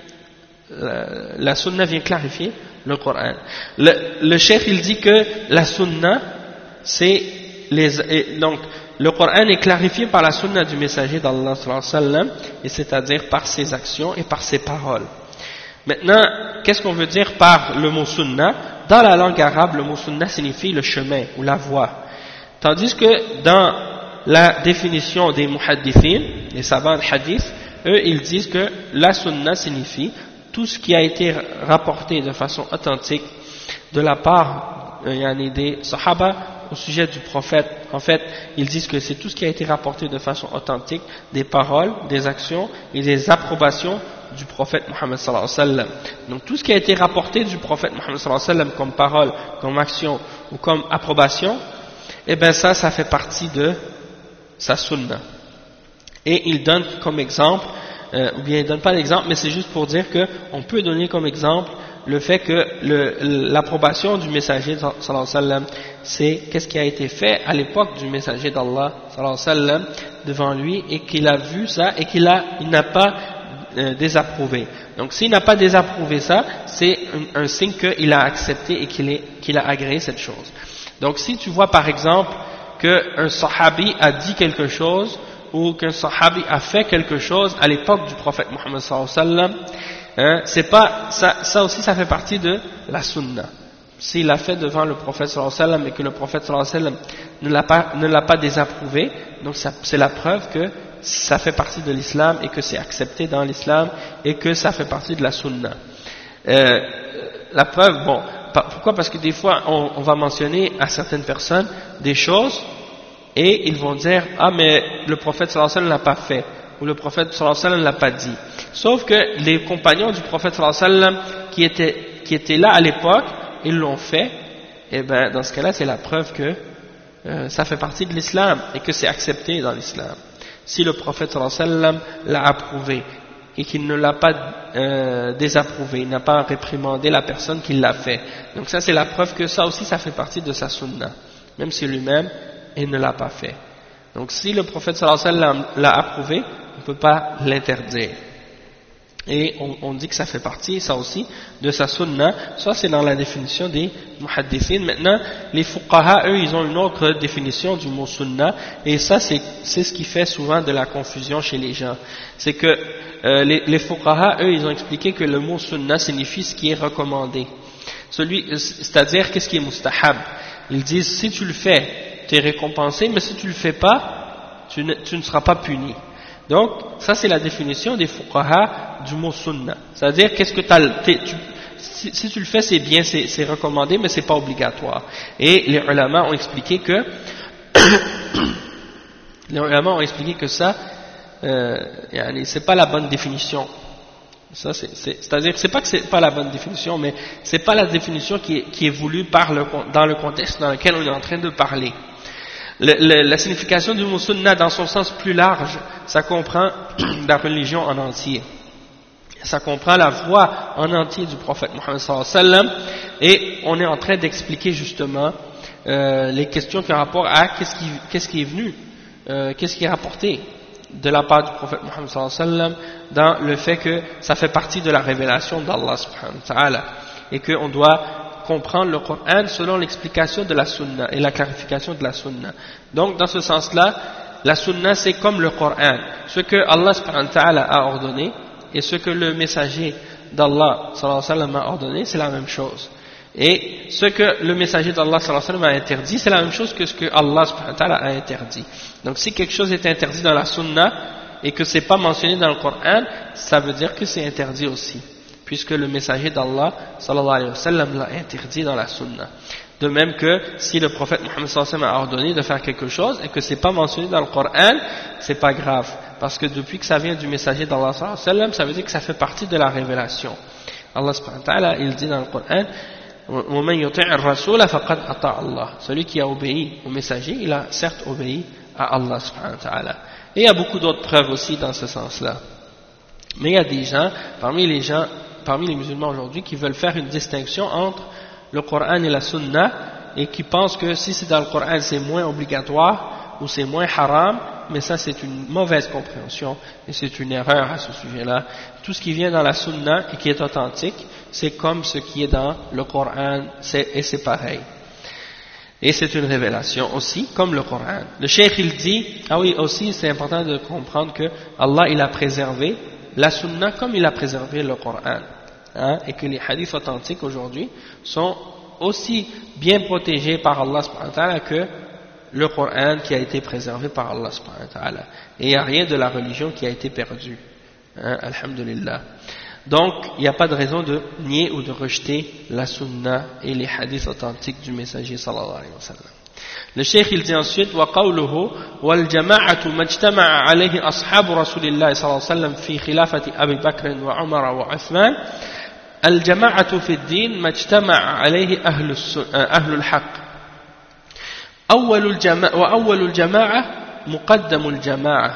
[SPEAKER 1] la sunna vient clarifier le Coran. Le cheikh il dit que la sunna c'est donc le Coran est clarifié par la sunna du messager d'Allah sallallahu alayhi wa sallam, et c'est-à-dire par ses actions et par ses paroles. Maintenant, qu'est-ce qu'on veut dire par le mot sunna? Dans la langue arabe, le mot sunna signifie le chemin ou la voie. Tandis que dans la définition des muhaddithin, les savants de hadith, eux ils disent que la sunna signifie tout ce qui a été rapporté de façon authentique de la part des sahaba au sujet du prophète. En fait, ils disent que c'est tout ce qui a été rapporté de façon authentique, des paroles, des actions et des approbations du prophète Muhammad sallallahu alayhi wa sallam. Donc tout ce qui a été rapporté du prophète Muhammad sallallahu alayhi wa sallam comme parole, comme action ou comme approbation, eh bien ça fait partie de sa sunna. Et il donne comme exemple, ou bien il donne pas l'exemple, mais c'est juste pour dire qu'on peut donner comme exemple le fait que l'approbation du messager sallallahu alayhi wa sallam, c'est qu'est-ce qui a été fait à l'époque du messager d'Allah sallallahu alayhi wa sallam devant lui, et qu'il a vu ça et il n'a pas désapprouvé. Donc s'il n'a pas désapprouvé ça, c'est un signe qu'il a accepté et qu'il a agréé cette chose. Donc si tu vois par exemple qu'un sahabi a dit quelque chose ou qu'un sahabi a fait quelque chose à l'époque du prophète Muhammad sallallahu alayhi wa sallam, c'est pas ça aussi ça fait partie de la sunna. S'il l'a fait devant le prophète sallallahu alayhi wa sallam et que le prophète sallallahu alayhi wa sallam ne l'a pas désapprouvé, donc c'est la preuve que ça fait partie de l'islam et que c'est accepté dans l'islam et que ça fait partie de la sunna. La preuve, bon, pourquoi? Parce que des fois on va mentionner à certaines personnes des choses et ils vont dire ah mais le prophète sallallahu alayhi wa sallam l'a pas fait, ou le prophète sallallahu alayhi wa sallam l'a pas dit. Sauf que les compagnons du prophète sallallahu alayhi wa sallam qui étaient qui étaient là à l'époque, ils l'ont fait, et ben dans ce cas-là, c'est la preuve que ça fait partie de l'islam et que c'est accepté dans l'islam. Si le prophète sallallahu alayhi wa sallam l'a approuvé et qu'il ne l'a pas désapprouvé, il n'a pas réprimandé la personne qui l'a fait. Donc ça, c'est la preuve que ça aussi, ça fait partie de sa sunna, même si lui-même, il ne l'a pas fait. Donc si le prophète sallallahu alayhi wa sallam l'a approuvé, on ne peut pas l'interdire. Et on dit que ça fait partie, ça aussi, de sa sunna. Ça, c'est dans la définition des muhaddithin. Maintenant, les fuqaha, eux, ils ont une autre définition du mot sunna. Et ça, c'est ce qui fait souvent de la confusion chez les gens. C'est que les fuqaha, eux, ils ont expliqué que le mot sunna signifie ce qui est recommandé. C'est-à-dire, qu'est-ce qui est mustahab. Ils disent, si tu le fais, tu es récompensé, mais si tu le fais pas, tu ne seras pas puni. Donc, ça c'est la définition des fuqaha du mot sunna. C'est-à-dire, qu'est-ce que si tu le fais, c'est bien, c'est recommandé, mais c'est pas obligatoire. Et les ulama ont expliqué que ça, c'est pas la bonne définition. Ça, c'est-à-dire, c'est pas que c'est pas la bonne définition, mais c'est pas la définition qui est voulue dans le contexte dans lequel on est en train de parler. La signification du mot sunna dans son sens plus large, ça comprend la religion en entier. Ça comprend la voie en entier du prophète Mohammed sallallahu alayhi wa sallam, et on est en train d'expliquer justement les questions qui ont rapport à qu'est-ce qui est venu, qu'est-ce qui est rapporté de la part du prophète Mohammed sallallahu alayhi wa sallam dans le fait que ça fait partie de la révélation d'Allah subhanahu wa ta'ala, et qu'on doit comprendre le Coran selon l'explication de la sunna et la clarification de la sunna. Donc dans ce sens-là, la sunna c'est comme le Coran, ce que Allah subhanahu wa ta'ala a ordonné et ce que le messager d'Allah sallallahu alayhi wa sallam a ordonné, c'est la même chose. Et ce que le messager d'Allah sallallahu alayhi wa sallam a interdit, c'est la même chose que ce que Allah subhanahu wa ta'ala a interdit. Donc si quelque chose est interdit dans la sunna et que c'est pas mentionné dans le Coran, ça veut dire que c'est interdit aussi, puisque le messager d'Allah sallallahu alayhi wa sallam l'a interdit dans la sunna. De même que si le prophète Mohammed sallallahu alayhi wa sallam a ordonné de faire quelque chose et que c'est pas mentionné dans le Coran, c'est pas grave, parce que depuis que ça vient du messager d'Allah sallallahu alayhi wa sallam, ça veut dire que ça fait partie de la révélation. Allah subhanahu wa ta'ala, il dit dans le Coran, وَمَنْ يُطِعِ الرَّسُولَ فَقَدْ أَطَاعَ اللَّهِ. Celui qui a obéi au messager, il a certes obéi à Allah subhanahu wa ta'ala. Et il y a beaucoup d'autres preuves aussi dans ce sens-là. Mais il y a des gens, parmi les musulmans aujourd'hui, qui veulent faire une distinction entre le Coran et la Sunna, et qui pensent que si c'est dans le Coran c'est moins obligatoire ou c'est moins haram, mais ça c'est une mauvaise compréhension et c'est une erreur à ce sujet-là. Tout ce qui vient dans la Sunna et qui est authentique, c'est comme ce qui est dans le Coran, et c'est pareil. Et c'est une révélation aussi, comme le Coran. Le cheikh il dit, ah oui, aussi c'est important de comprendre que Allah il a préservé la Sunna comme il a préservé le Coran, hein, et que les hadiths authentiques aujourd'hui sont aussi bien protégés par Allah subhanahu wa ta'ala que le Coran qui a été préservé par Allah subhanahu wa ta'ala. Et il n'y a rien de la religion qui a été perdu, hein, alhamdulillah. Donc il n'y a pas de raison de nier ou de rejeter la Sunna et les hadiths authentiques du messager sallallahu alayhi wa sallam. Le cheikh il dit ensuite وقوله والجماعة ما اجتمع عليه أصحاب رسول الله صلى الله عليه وسلم في خلافة أبي بكر وعمر وعثمان الجماعة في الدين ما اجتمع عليه أهل الحق وأول الجماعة مقدم الجماعة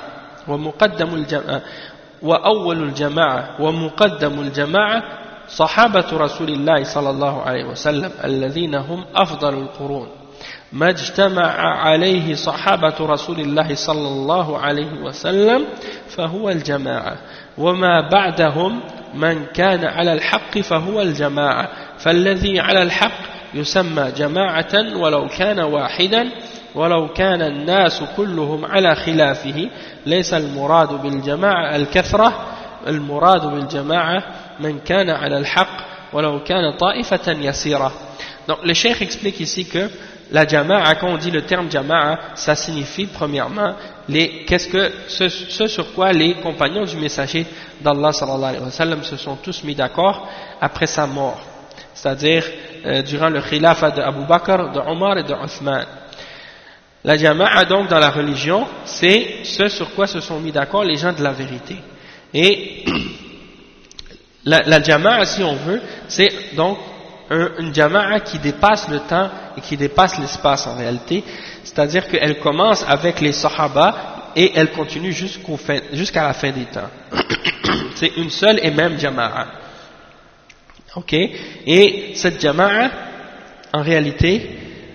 [SPEAKER 1] وأول الجماعة ومقدم الجماعة صحابة رسول الله صلى الله عليه وسلم الذين هم أفضل القرون ما اجتمع عليه صحابة رسول الله صلى الله عليه وسلم فهو الجماعة وما بعدهم من كان على الحق فهو الجماعة فالذي على الحق يسمى جماعة ولو كان واحدا ولو كان الناس كلهم على خلافه ليس المراد بالجماعة الكثرة المراد بالجماعة من كان على الحق ولو كان طائفة يسيرة. Donc le cheikh explique ici que la jama'a, quand on dit le terme jama'a, ça signifie premièrement ce sur quoi les compagnons du messager d'Allah sallallahu alayhi wa sallam se sont tous mis d'accord après sa mort, c'est-à-dire durant le khilafa de Abu Bakr, de Omar et de Uthman. La jama'a donc dans la religion, c'est ce sur quoi se sont mis d'accord les gens de la vérité. Et La jama'a, si on veut, c'est donc une jama'a qui dépasse le temps et qui dépasse l'espace en réalité, c'est-à-dire qu'elle commence avec les sahaba et elle continue jusqu'à la fin des temps. C'est une seule et même jama'a. Ok? Et cette jama'a, en réalité,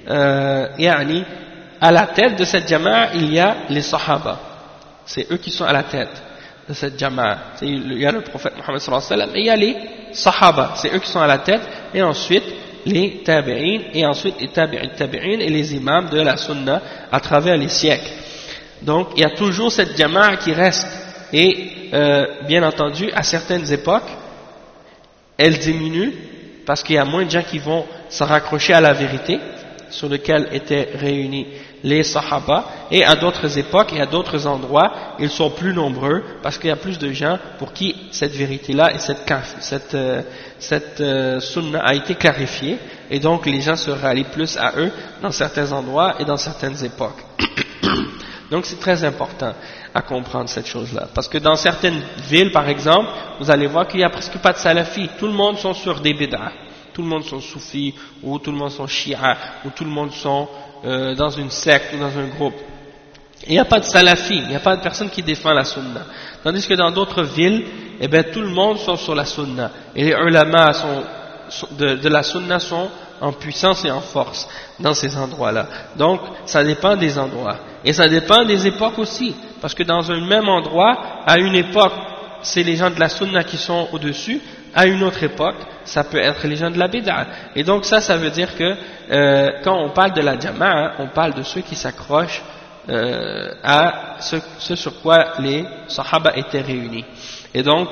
[SPEAKER 1] à la tête de cette jama'a, il y a les sahaba. C'est eux qui sont à la tête de cette jama'a. Il y a le prophète Mohammed sallallahu alayhi wa sallam et il y a les sahaba. C'est eux qui sont à la tête. Et ensuite, les tabi'in, et ensuite les tabi'in et les imams de la sunna à travers les siècles. Donc, il y a toujours cette jama'a qui reste. Et, bien entendu, à certaines époques, elle diminue parce qu'il y a moins de gens qui vont se raccrocher à la vérité sur laquelle étaient réunis les sahaba, et à d'autres époques et à d'autres endroits, ils sont plus nombreux parce qu'il y a plus de gens pour qui cette vérité-là et cette sunna a été clarifiée, et donc les gens se rallient plus à eux dans certains endroits et dans certaines époques. Donc c'est très important à comprendre cette chose-là, parce que dans certaines villes, par exemple, vous allez voir qu'il n'y a presque pas de salafis, tout le monde sont sur des bid'ah, tout le monde sont soufis, ou tout le monde sont shi'a, ou tout le monde sont dans une secte ou dans un groupe. Il n'y a pas de salafis, il n'y a pas de personne qui défend la sunna. Tandis que dans d'autres villes, eh bien, tout le monde sont sur la sunna. Et les ulama de la sunna sont en puissance et en force dans ces endroits-là. Donc, ça dépend des endroits. Et ça dépend des époques aussi. Parce que dans un même endroit, à une époque, c'est les gens de la sunna qui sont au-dessus. À une autre époque, ça peut être les gens de la bid'a. Et donc ça veut dire que quand on parle de la jama'a, on parle de ceux qui s'accrochent à ce sur quoi les sahaba étaient réunis. Et donc,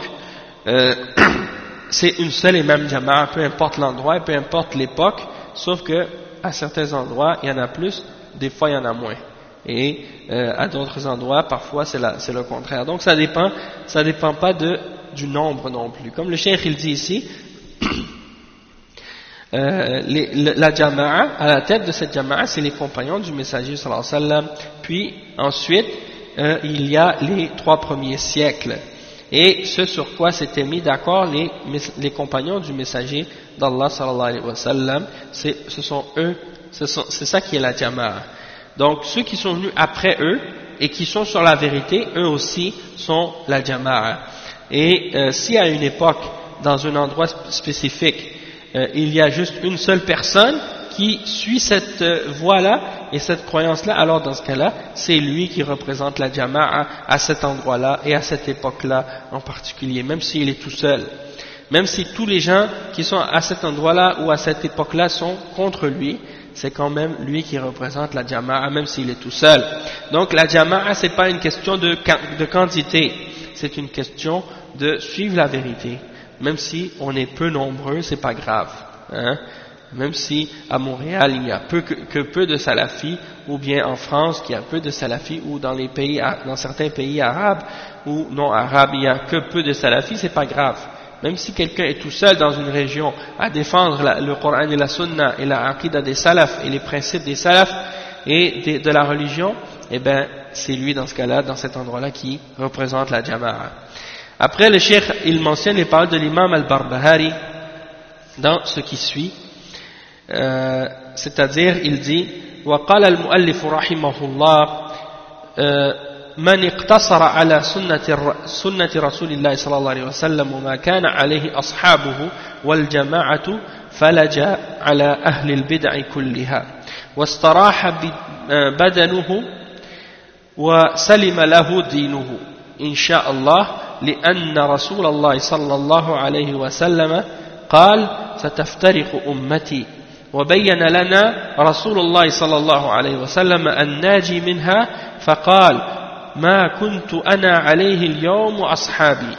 [SPEAKER 1] c'est une seule et même jama'a, peu importe l'endroit et peu importe l'époque, sauf que à certains endroits, il y en a plus, des fois il y en a moins. Et à d'autres endroits, parfois c'est le contraire. Donc ça dépend pas du nombre non plus. Comme le cheikh il dit ici, la jama'a, à la tête de cette jama'a, c'est les compagnons du messager sallallahu alayhi wa sallam. Puis ensuite, il y a les 3 premiers siècles. Et ce sur quoi s'étaient mis d'accord les compagnons du messager d'Allah sallallahu alayhi wa sallam, ce sont eux, c'est ça qui est la jama'a. Donc ceux qui sont venus après eux et qui sont sur la vérité, eux aussi sont la jama'a. Et si à une époque, dans un endroit spécifique, il y a juste une seule personne qui suit cette voie-là et cette croyance-là, alors dans ce cas-là, c'est lui qui représente la jama'a à cet endroit-là et à cette époque-là en particulier, même s'il est tout seul. Même si tous les gens qui sont à cet endroit-là ou à cette époque-là sont contre lui, c'est quand même lui qui représente la jama'a, même s'il est tout seul. Donc la jama'a, c'est pas une question de quantité, c'est une question de suivre la vérité. Même si on est peu nombreux, c'est pas grave. Hein? Même si à Montréal il y a peu de salafis, ou bien en France qu'il y a peu de salafis, ou dans certains pays arabes ou non arabes il y a que peu de salafis, c'est pas grave. Même si quelqu'un est tout seul dans une région à défendre le Coran et la Sunna et la aqida des salafs et les principes des salafs et de la religion, eh ben c'est lui dans ce cas-là, dans cet endroit-là, qui représente la jama'a. Après, le cheikh, il mentionne les paroles de l'imam al-Barbahari dans ce qui suit, c'est-à-dire, il dit وقال المؤلف رحمه الله من اقتصر على سنة رسول الله صلى الله عليه وسلم وما كان عليه أصحابه والجماعة فلج على أهل البدع كلها واستراح بدنه وسلم له دينه إن شاء الله لأن رسول الله صلى الله عليه وسلم قال ستفترق أمتي وبين لنا رسول الله صلى الله عليه وسلم الناجي منها فقال ما كنت أنا عليه اليوم وأصحابي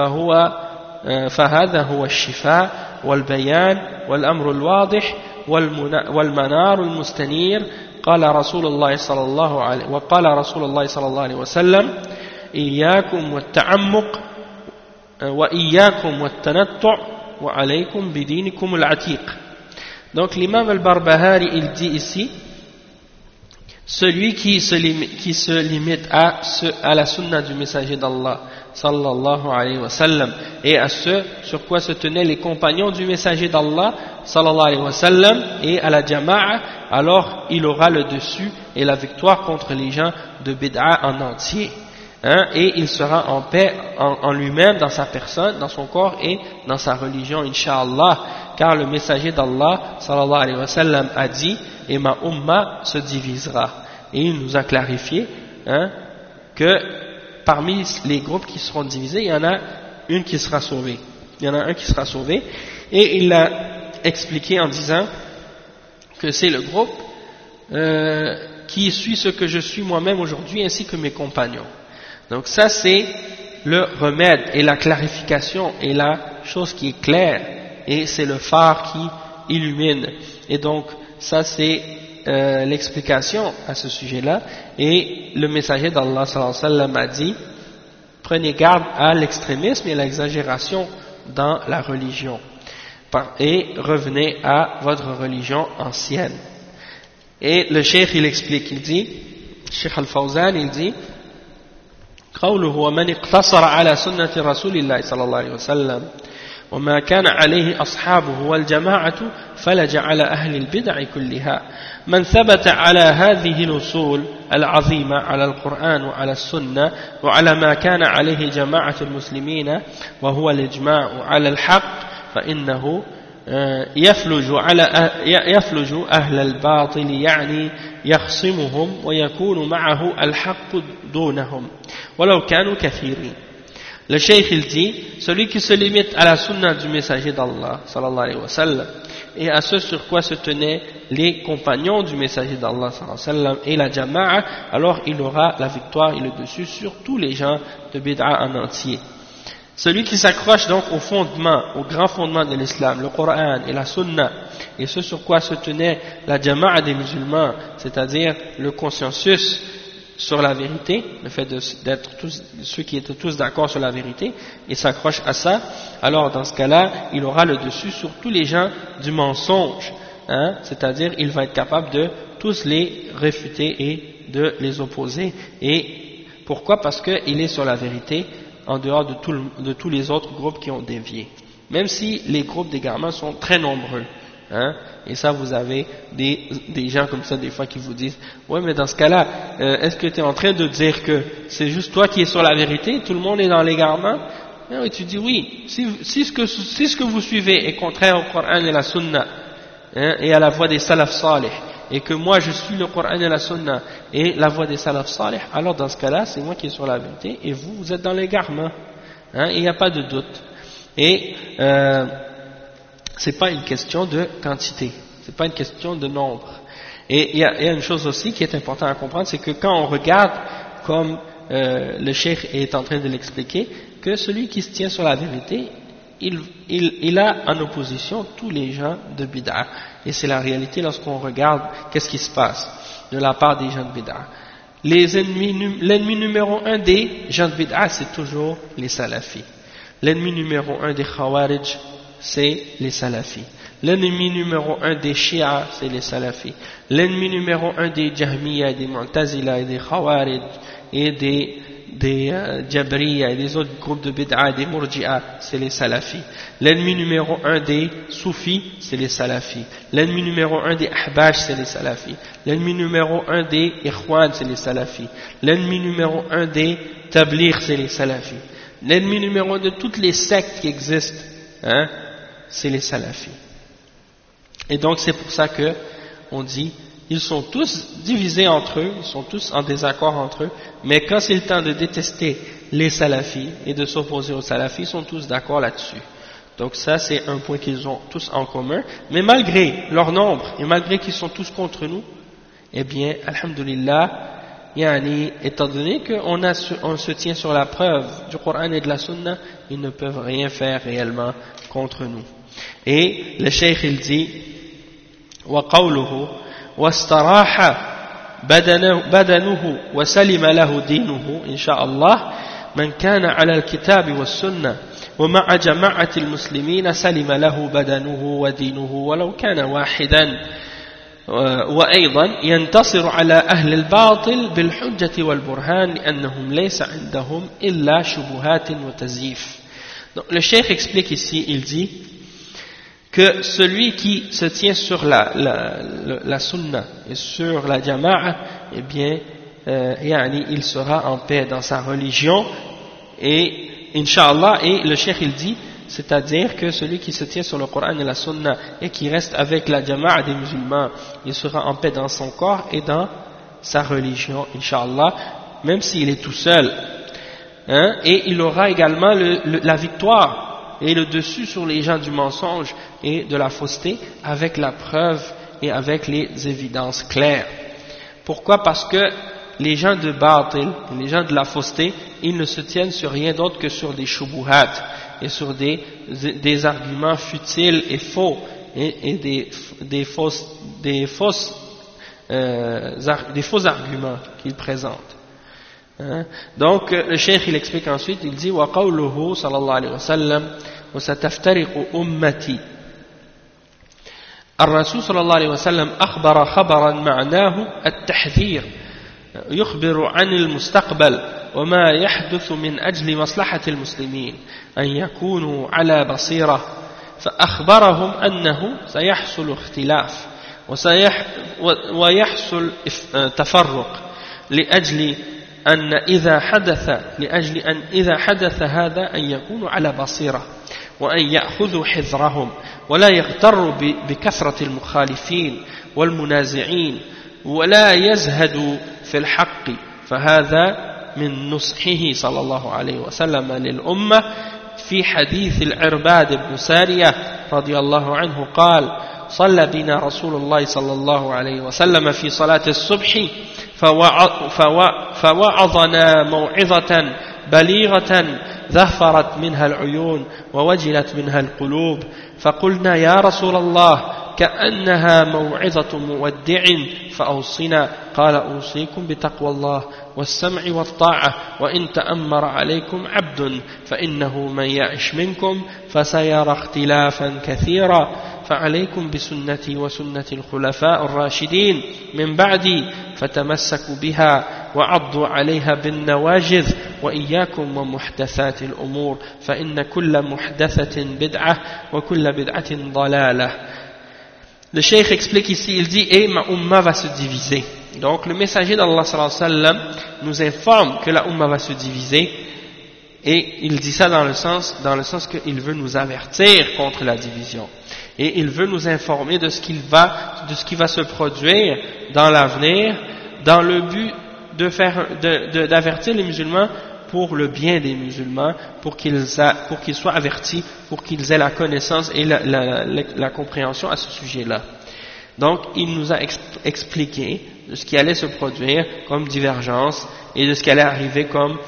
[SPEAKER 1] فهذا هو الشفاء والبيان والأمر الواضح والمنار المستنير قال رسول الله صلى الله عليه وسلم إياكم والتعمق وإياكم والتنطع وعليكم بدينكم العتيق. Donc l'imam al-Barbahari il dit ici celui qui se limite à la sunna du messager d'Allah sallallahu alayhi wa sallam et à ce sur quoi se tenaient les compagnons du messager d'Allah sallallahu alayhi wa sallam et à la jama'a, alors il aura le dessus et la victoire contre les gens de bid'a en entier, et il sera en paix en lui-même, dans sa personne, dans son corps et dans sa religion, incha'Allah, car le messager d'Allah sallallahu alayhi wa sallam a dit: et ma umma se divisera. Et il nous a clarifié que parmi les groupes qui seront divisés, il y en a une qui sera sauvée. Il y en a un qui sera sauvé. Et il l'a expliqué en disant que c'est le groupe qui suit ce que je suis moi-même aujourd'hui, ainsi que mes compagnons. Donc ça, c'est le remède et la clarification et la chose qui est claire. Et c'est le phare qui illumine. Et donc, ça c'est l'explication à ce sujet-là. Et le messager d'Allah sallallahu alayhi wa sallam a dit: prenez garde à l'extrémisme et à l'exagération dans la religion, et revenez à votre religion ancienne. Et le cheikh il explique, il dit, Cheikh Al-Fawzan il dit: قوله ومن اقتصر على سنة رسول الله صلى الله عليه وسلم وما كان عليه أصحابه والجماعة فلجأ على أهل البدع كلها من ثبت على هذه الأصول العظيمة على القرآن وعلى السنة وعلى ما كان عليه جماعة المسلمين وهو الإجماع على الحق فإنه يفلج أهل الباطل يعني يخصمهم ويكون معه الحق دونهم ولو كانوا كثيرين. Le cheikh il dit: celui qui se limite à la sunna du messager d'Allah sallallahu alayhi wa sallam et à ce sur quoi se tenaient les compagnons du messager d'Allah sallallahu alayhi wa sallam et la jama'a, alors il aura la victoire et le dessus sur tous les gens de bid'a en entier. Celui qui s'accroche donc au fondement, au grand fondement de l'islam, le Coran et la sunna, et ce sur quoi se tenait la jama'a des musulmans, c'est-à-dire le consensus sur la vérité, le fait d'être tous, ceux qui étaient tous d'accord sur la vérité, et s'accroche à ça, alors dans ce cas-là, il aura le dessus sur tous les gens du mensonge, c'est-à-dire il va être capable de tous les réfuter et de les opposer. Et pourquoi? Parce qu'il est sur la vérité en dehors de tous les autres groupes qui ont dévié. Même si les groupes d'égarement sont très nombreux. Et ça, vous avez des gens comme ça des fois qui vous disent: ouais, mais dans ce cas-là, est-ce que tu es en train de dire que c'est juste toi qui es sur la vérité, tout le monde est dans l'égarement? Et tu dis oui, si ce que vous suivez est contraire au Coran et la Sunna, et à la voie des salaf salih, et que moi je suis le Coran et la Sunna et la voie des salaf salih, alors dans ce cas-là, c'est moi qui est sur la vérité et vous êtes dans l'égarement. Il n'y a pas de doute. Et c'est pas une question de quantité, c'est pas une question de nombre. Et il y a une chose aussi qui est importante à comprendre, c'est que quand on regarde, comme le cheikh est en train de l'expliquer, que celui qui se tient sur la vérité, il a en opposition tous les gens de bid'a. Et c'est la réalité lorsqu'on regarde qu'est-ce qui se passe de la part des gens de bid'a. L'ennemi numéro un des gens de bid'a, c'est toujours les salafis. L'ennemi numéro un des khawarij, c'est les salafis. L'ennemi numéro un des chiites, c'est les salafis. L'ennemi numéro un des jahmiya, des mu'tazila et des khawarij et des jabriya et des autres groupes de bid'a, des murji'a, c'est les salafis. L'ennemi numéro un des soufis, c'est les salafis. L'ennemi numéro un des ahbash, c'est les salafis. L'ennemi numéro un des ikhwan, c'est les salafis. L'ennemi numéro un des tabligh, c'est les salafis. L'ennemi numéro un de toutes les sectes qui existent, c'est les salafis. Et donc c'est pour ça que on dit, ils sont tous divisés entre eux, ils sont tous en désaccord entre eux, mais quand c'est le temps de détester les salafis et de s'opposer aux salafis, ils sont tous d'accord là-dessus. Donc ça c'est un point qu'ils ont tous en commun, mais malgré leur nombre et malgré qu'ils sont tous contre nous, eh bien, alhamdulillah, étant donné qu'on se tient sur la preuve du Coran et de la Sunna, ils ne peuvent rien faire réellement contre nous. Et le cheikh il dit: وقوله واستراح بدنه وسلم له دينه إن شاء الله من كان على الكتاب والسنة ومع جماعة المسلمين سلم له بدنه ودينه ولو كان واحدا. وأيضا ينتصر على أهل الباطل بالحجة والبرهان لأنهم ليس عندهم إلا شبهات وتزييف. Donc, le cheikh explique ici, il dit que celui qui se tient sur la sunna et sur la jama'a, eh bien, il sera en paix dans sa religion, et Inch'Allah, et le cheikh il dit, c'est-à-dire que celui qui se tient sur le Coran et la sunna et qui reste avec la jama'a des musulmans, il sera en paix dans son corps et dans sa religion, Inch'Allah, même s'il est tout seul. Et il aura également la victoire et le dessus sur les gens du mensonge et de la fausseté avec la preuve et avec les évidences claires. Pourquoi? Parce que les gens de Batil, les gens de la fausseté, ils ne se tiennent sur rien d'autre que sur des shubuhat et sur des arguments futiles et faux et des faux arguments qu'ils présentent. Donc le cheikh il explique ensuite, il dit wa qawluhu sallallahu alayhi wa sallam wa sataftariqu ummati. الرسول صلى الله عليه وسلم أخبر خبرا معناه التحذير يخبر عن المستقبل وما يحدث من أجل مصلحة المسلمين أن يكونوا على بصيرة فأخبرهم أنه سيحصل اختلاف ويحصل تفرق لأجل أن إذا حدث هذا أن يكونوا على بصيرة وأن يأخذوا حذرهم ولا يغتروا بكثرة المخالفين والمنازعين ولا يزهدوا في الحق فهذا من نصحه صلى الله عليه وسلم للأمة في حديث العرباد بن سارية رضي الله عنه قال صلى بنا رسول الله صلى الله عليه وسلم في صلاة الصبح فوعظنا موعظة بليغة ذهفرت منها العيون ووجلت منها القلوب فقلنا يا رسول الله كأنها موعظة مودع فأوصنا قال أوصيكم بتقوى الله والسمع والطاعة وإن تأمر عليكم عبد فإنه من يعش منكم فسيرى اختلافا كثيرا فعليكم بسنتي وسنة الخلفاء الراشدين من بعدي فتمسكوا بها وعضوا عليها بالنواجذ وإياكم ومحدثات الأمور فإن كل محدثة بدعة وكل بدعة ضلالة. Le cheikh explique ici, il dit « Et ma umma va se diviser ». Donc le messager d'Allah sallallahu alayhi wa sallam nous informe que la umma va se diviser, et il dit ça dans le sens qu'il veut nous avertir contre la division. Et il veut nous informer de ce qui va se produire dans l'avenir, dans le but d'avertir les musulmans pour le bien des musulmans, pour qu'ils soient avertis, pour qu'ils aient la connaissance et la compréhension à ce sujet-là. Donc, il nous a expliqué de ce qui allait se produire comme divergence et de ce qui allait arriver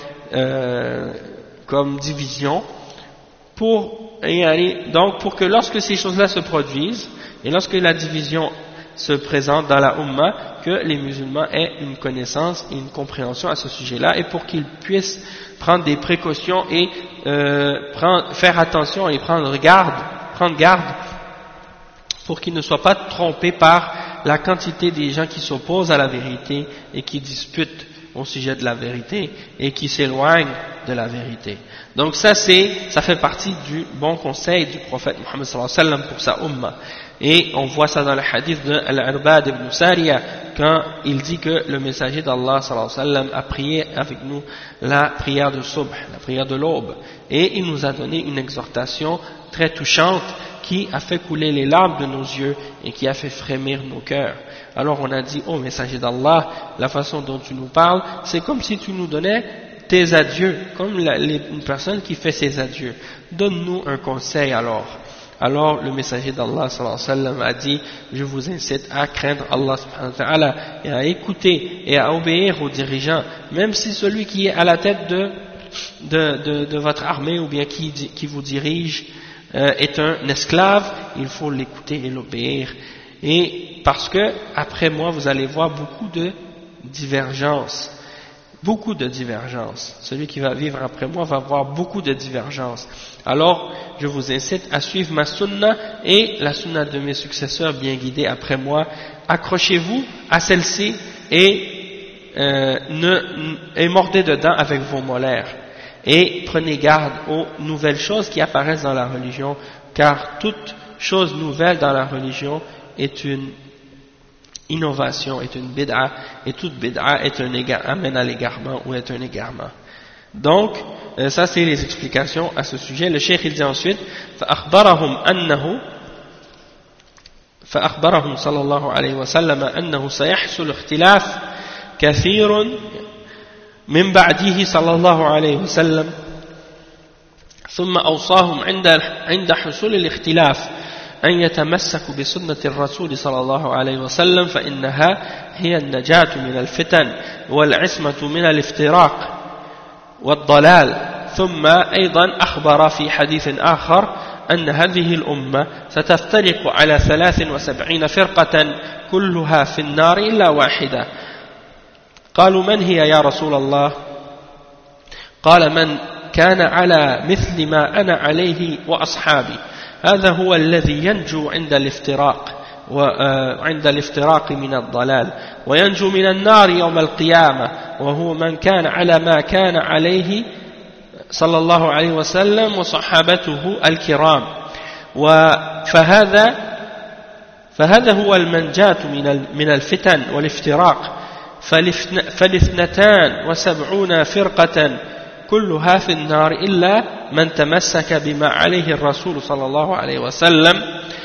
[SPEAKER 1] comme division, pour que lorsque ces choses-là se produisent et lorsque la division se présente dans la Ummah, que les musulmans aient une connaissance et une compréhension à ce sujet-là, et pour qu'ils puissent prendre des précautions et faire attention et prendre garde pour qu'ils ne soient pas trompés par la quantité des gens qui s'opposent à la vérité et qui disputent au sujet de la vérité et qui s'éloignent de la vérité. Donc ça fait partie du bon conseil du prophète Muhammad sallallahu alayhi wa sallam pour sa Ummah. Et on voit ça dans le hadith de Al-Irbad ibn Sariya, quand il dit que le messager d'Allah sallallahu alayhi wa sallam a prié avec nous la prière de Subh, la prière de l'aube. Et il nous a donné une exhortation très touchante qui a fait couler les larmes de nos yeux et qui a fait frémir nos cœurs. Alors on a dit, oh messager d'Allah, la façon dont tu nous parles, c'est comme si tu nous donnais tes adieux, comme une personne qui fait ses adieux. Donne-nous un conseil alors. Alors le messager d'Allah sallallahu alayhi wa sallam a dit, je vous incite à craindre Allah subhanahu wa ta'ala et à écouter et à obéir aux dirigeants, même si celui qui est à la tête de votre armée ou bien qui vous dirige est un esclave, il faut l'écouter et l'obéir. Et parce que après moi vous allez voir beaucoup de divergences. beaucoup de divergences. Celui qui va vivre après moi va avoir beaucoup de divergences. Alors, je vous incite à suivre ma sunna et la sunna de mes successeurs bien guidés après moi. Accrochez-vous à celle-ci et mordez dedans avec vos molaires. Et prenez garde aux nouvelles choses qui apparaissent dans la religion, car toute chose nouvelle dans la religion est une innovation, est une bid'a, et toute bid'a amène à l'égarement ou est un égarement. Donc, ça c'est les explications à ce sujet. Le cheikh il dit ensuite, فأخبرهم صلى الله عليه وسلم أنه سيحصل اختلاف كثير من بعده صلى الله عليه وسلم ثم أوصاهم عند حصول الاختلاف أن يتمسكوا بسنة الرسول صلى الله عليه وسلم فإنها هي النجاة من الفتن والعصمة من الافتراق والضلال. ثم أيضا أخبر في حديث آخر أن هذه الأمة ستفترق على 73 فرقة كلها في النار إلا واحدة. قالوا من هي يا رسول الله؟ قال من كان على مثل ما أنا عليه وأصحابي، هذا هو الذي ينجو عند الافتراق من الضلال وينجو من النار يوم القيامة، وهو من كان على ما كان عليه صلى الله عليه وسلم وصحابته الكرام. فهذا هو المنجاة من الفتن والافتراق. ف72 فرقة كلها في النار إلا من تمسك بما عليه الرسول صلى الله عليه وسلم.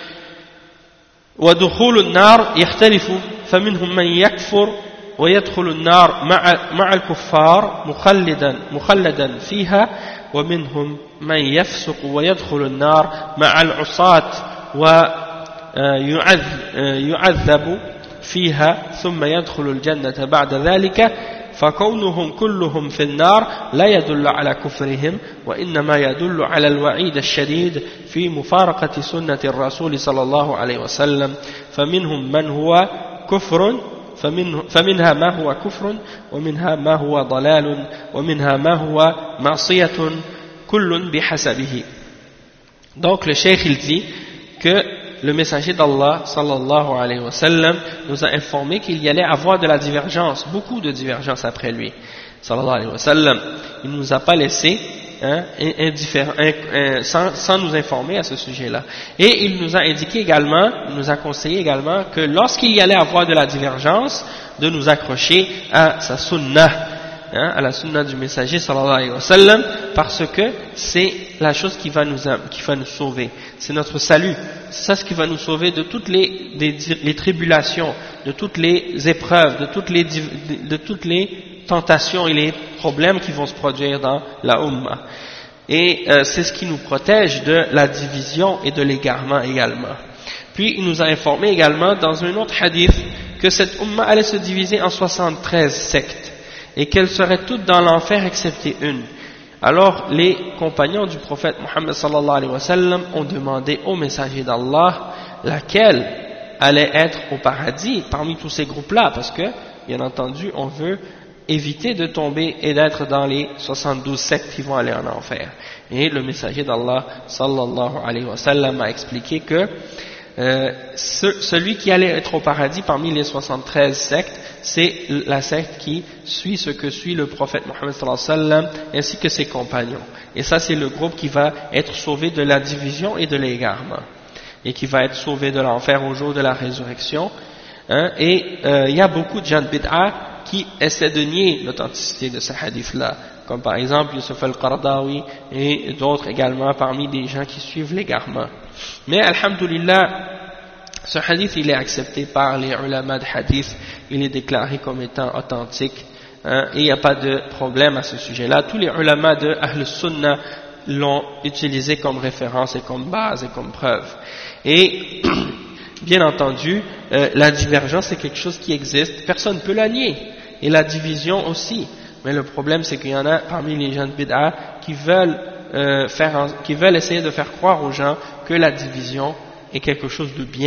[SPEAKER 1] ودخول النار يختلف، فمنهم من يكفر ويدخل النار مع الكفار مخلدا فيها، ومنهم من يفسق ويدخل النار مع العصاة ويعذب فيها ثم يدخل الجنة بعد ذلك. فكونهم كلهم في النار لا يدل على كفرهم، وإنما يدل على الوعيد الشديد في مفارقة سنة الرسول صلى الله عليه وسلم. فمنهم من هو كفر، فمنها ما هو كفر، ومنها ما هو ضلال، ومنها ما هو معصية، كل بحسبه. Donc le cheikh il dit que le messager d'Allah sallallahu alayhi wa sallam nous a informé qu'il y allait avoir de la divergence, beaucoup de divergence après lui sallallahu alayhi wa sallam. Il ne nous a pas laissé sans nous informer à ce sujet-là. Et il nous a indiqué également, il nous a conseillé également que lorsqu'il y allait avoir de la divergence, de nous accrocher à sa sunnah, à la sunnah du messager sallallahu alayhi wa sallam, parce que c'est la chose qui va nous sauver, c'est notre salut, c'est ça ce qui va nous sauver de toutes les tribulations, de toutes les épreuves, de toutes les tentations et les problèmes qui vont se produire dans la Ummah. Et c'est ce qui nous protège de la division et de l'égarement également. Puis il nous a informé également dans un autre hadith que cette Ummah allait se diviser en 73 sectes et qu'elles seraient toutes dans l'enfer excepté une. Alors les compagnons du prophète Mohammed sallallahu alayhi wa sallam ont demandé au messager d'Allah laquelle allait être au paradis parmi tous ces groupes-là, parce que bien entendu on veut éviter de tomber et d'être dans les 72 sectes qui vont aller en enfer. Et le messager d'Allah sallallahu alayhi wa sallam a expliqué que celui qui allait être au paradis parmi les 73 sectes, c'est la secte qui suit ce que suit le prophète Mohammed sallallahu alayhi wa sallam ainsi que ses compagnons. Et ça c'est le groupe qui va être sauvé de la division et de l'égarement, et qui va être sauvé de l'enfer au jour de la résurrection. Et il y a beaucoup de gens de bid'a qui essaient de nier l'authenticité de ce hadith-là, comme par exemple Yusuf al-Qaradawi et d'autres également parmi les gens qui suivent l'égarement. Mais alhamdulillah, ce hadith il est accepté par les ulama de hadith, il est déclaré comme étant authentique, et il n'y a pas de problème à ce sujet-là. Tous les ulama de Ahl Sunnah l'ont utilisé comme référence et comme base et comme preuve. Et bien entendu, la divergence c'est quelque chose qui existe, personne ne peut la nier, et la division aussi. Mais le problème c'est qu'il y en a parmi les gens de bid'a qui veulent essayer de faire croire aux gens que la division est quelque chose de bien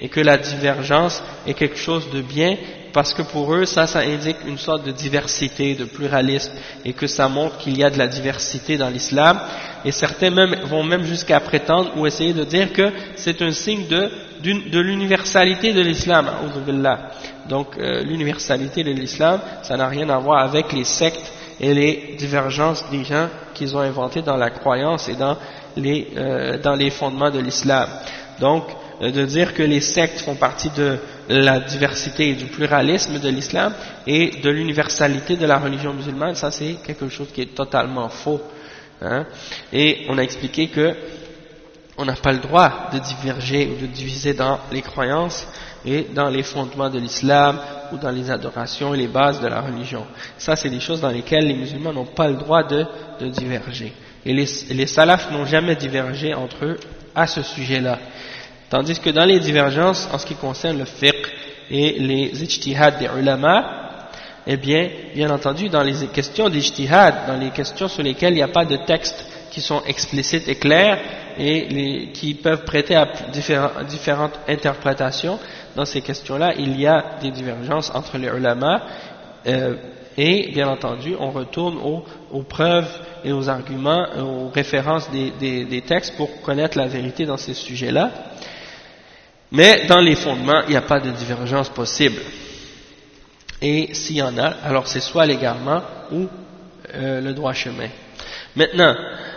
[SPEAKER 1] et que la divergence est quelque chose de bien, parce que pour eux, ça indique une sorte de diversité, de pluralisme, et que ça montre qu'il y a de la diversité dans l'islam, et certains vont même jusqu'à prétendre ou essayer de dire que c'est un signe de l'universalité de l'islam. Donc l'universalité de l'islam, ça n'a rien à voir avec les sectes et les divergences des gens qu'ils ont inventées dans la croyance et dans les fondements de l'islam. Donc de dire que les sectes font partie de la diversité et du pluralisme de l'islam et de l'universalité de la religion musulmane, ça c'est quelque chose qui est totalement faux. Et on a expliqué que on n'a pas le droit de diverger ou de diviser dans les croyances et dans les fondements de l'islam ou dans les adorations et les bases de la religion. Ça, c'est des choses dans lesquelles les musulmans n'ont pas le droit de diverger. Et les salafs n'ont jamais divergé entre eux à ce sujet-là. Tandis que dans les divergences, en ce qui concerne le fiqh et les ijtihad des ulama, eh bien entendu, dans les questions d'ijtihad, dans les questions sur lesquelles il n'y a pas de textes qui sont explicites et clairs et qui peuvent prêter à différentes interprétations, dans ces questions-là, il y a des divergences entre les ulama et bien entendu, on retourne aux preuves et aux arguments, aux références des textes pour connaître la vérité dans ces sujets-là. Mais dans les fondements, il n'y a pas de divergence possible. Et s'il y en a, alors c'est soit l'égarement ou le droit chemin. Maintenant,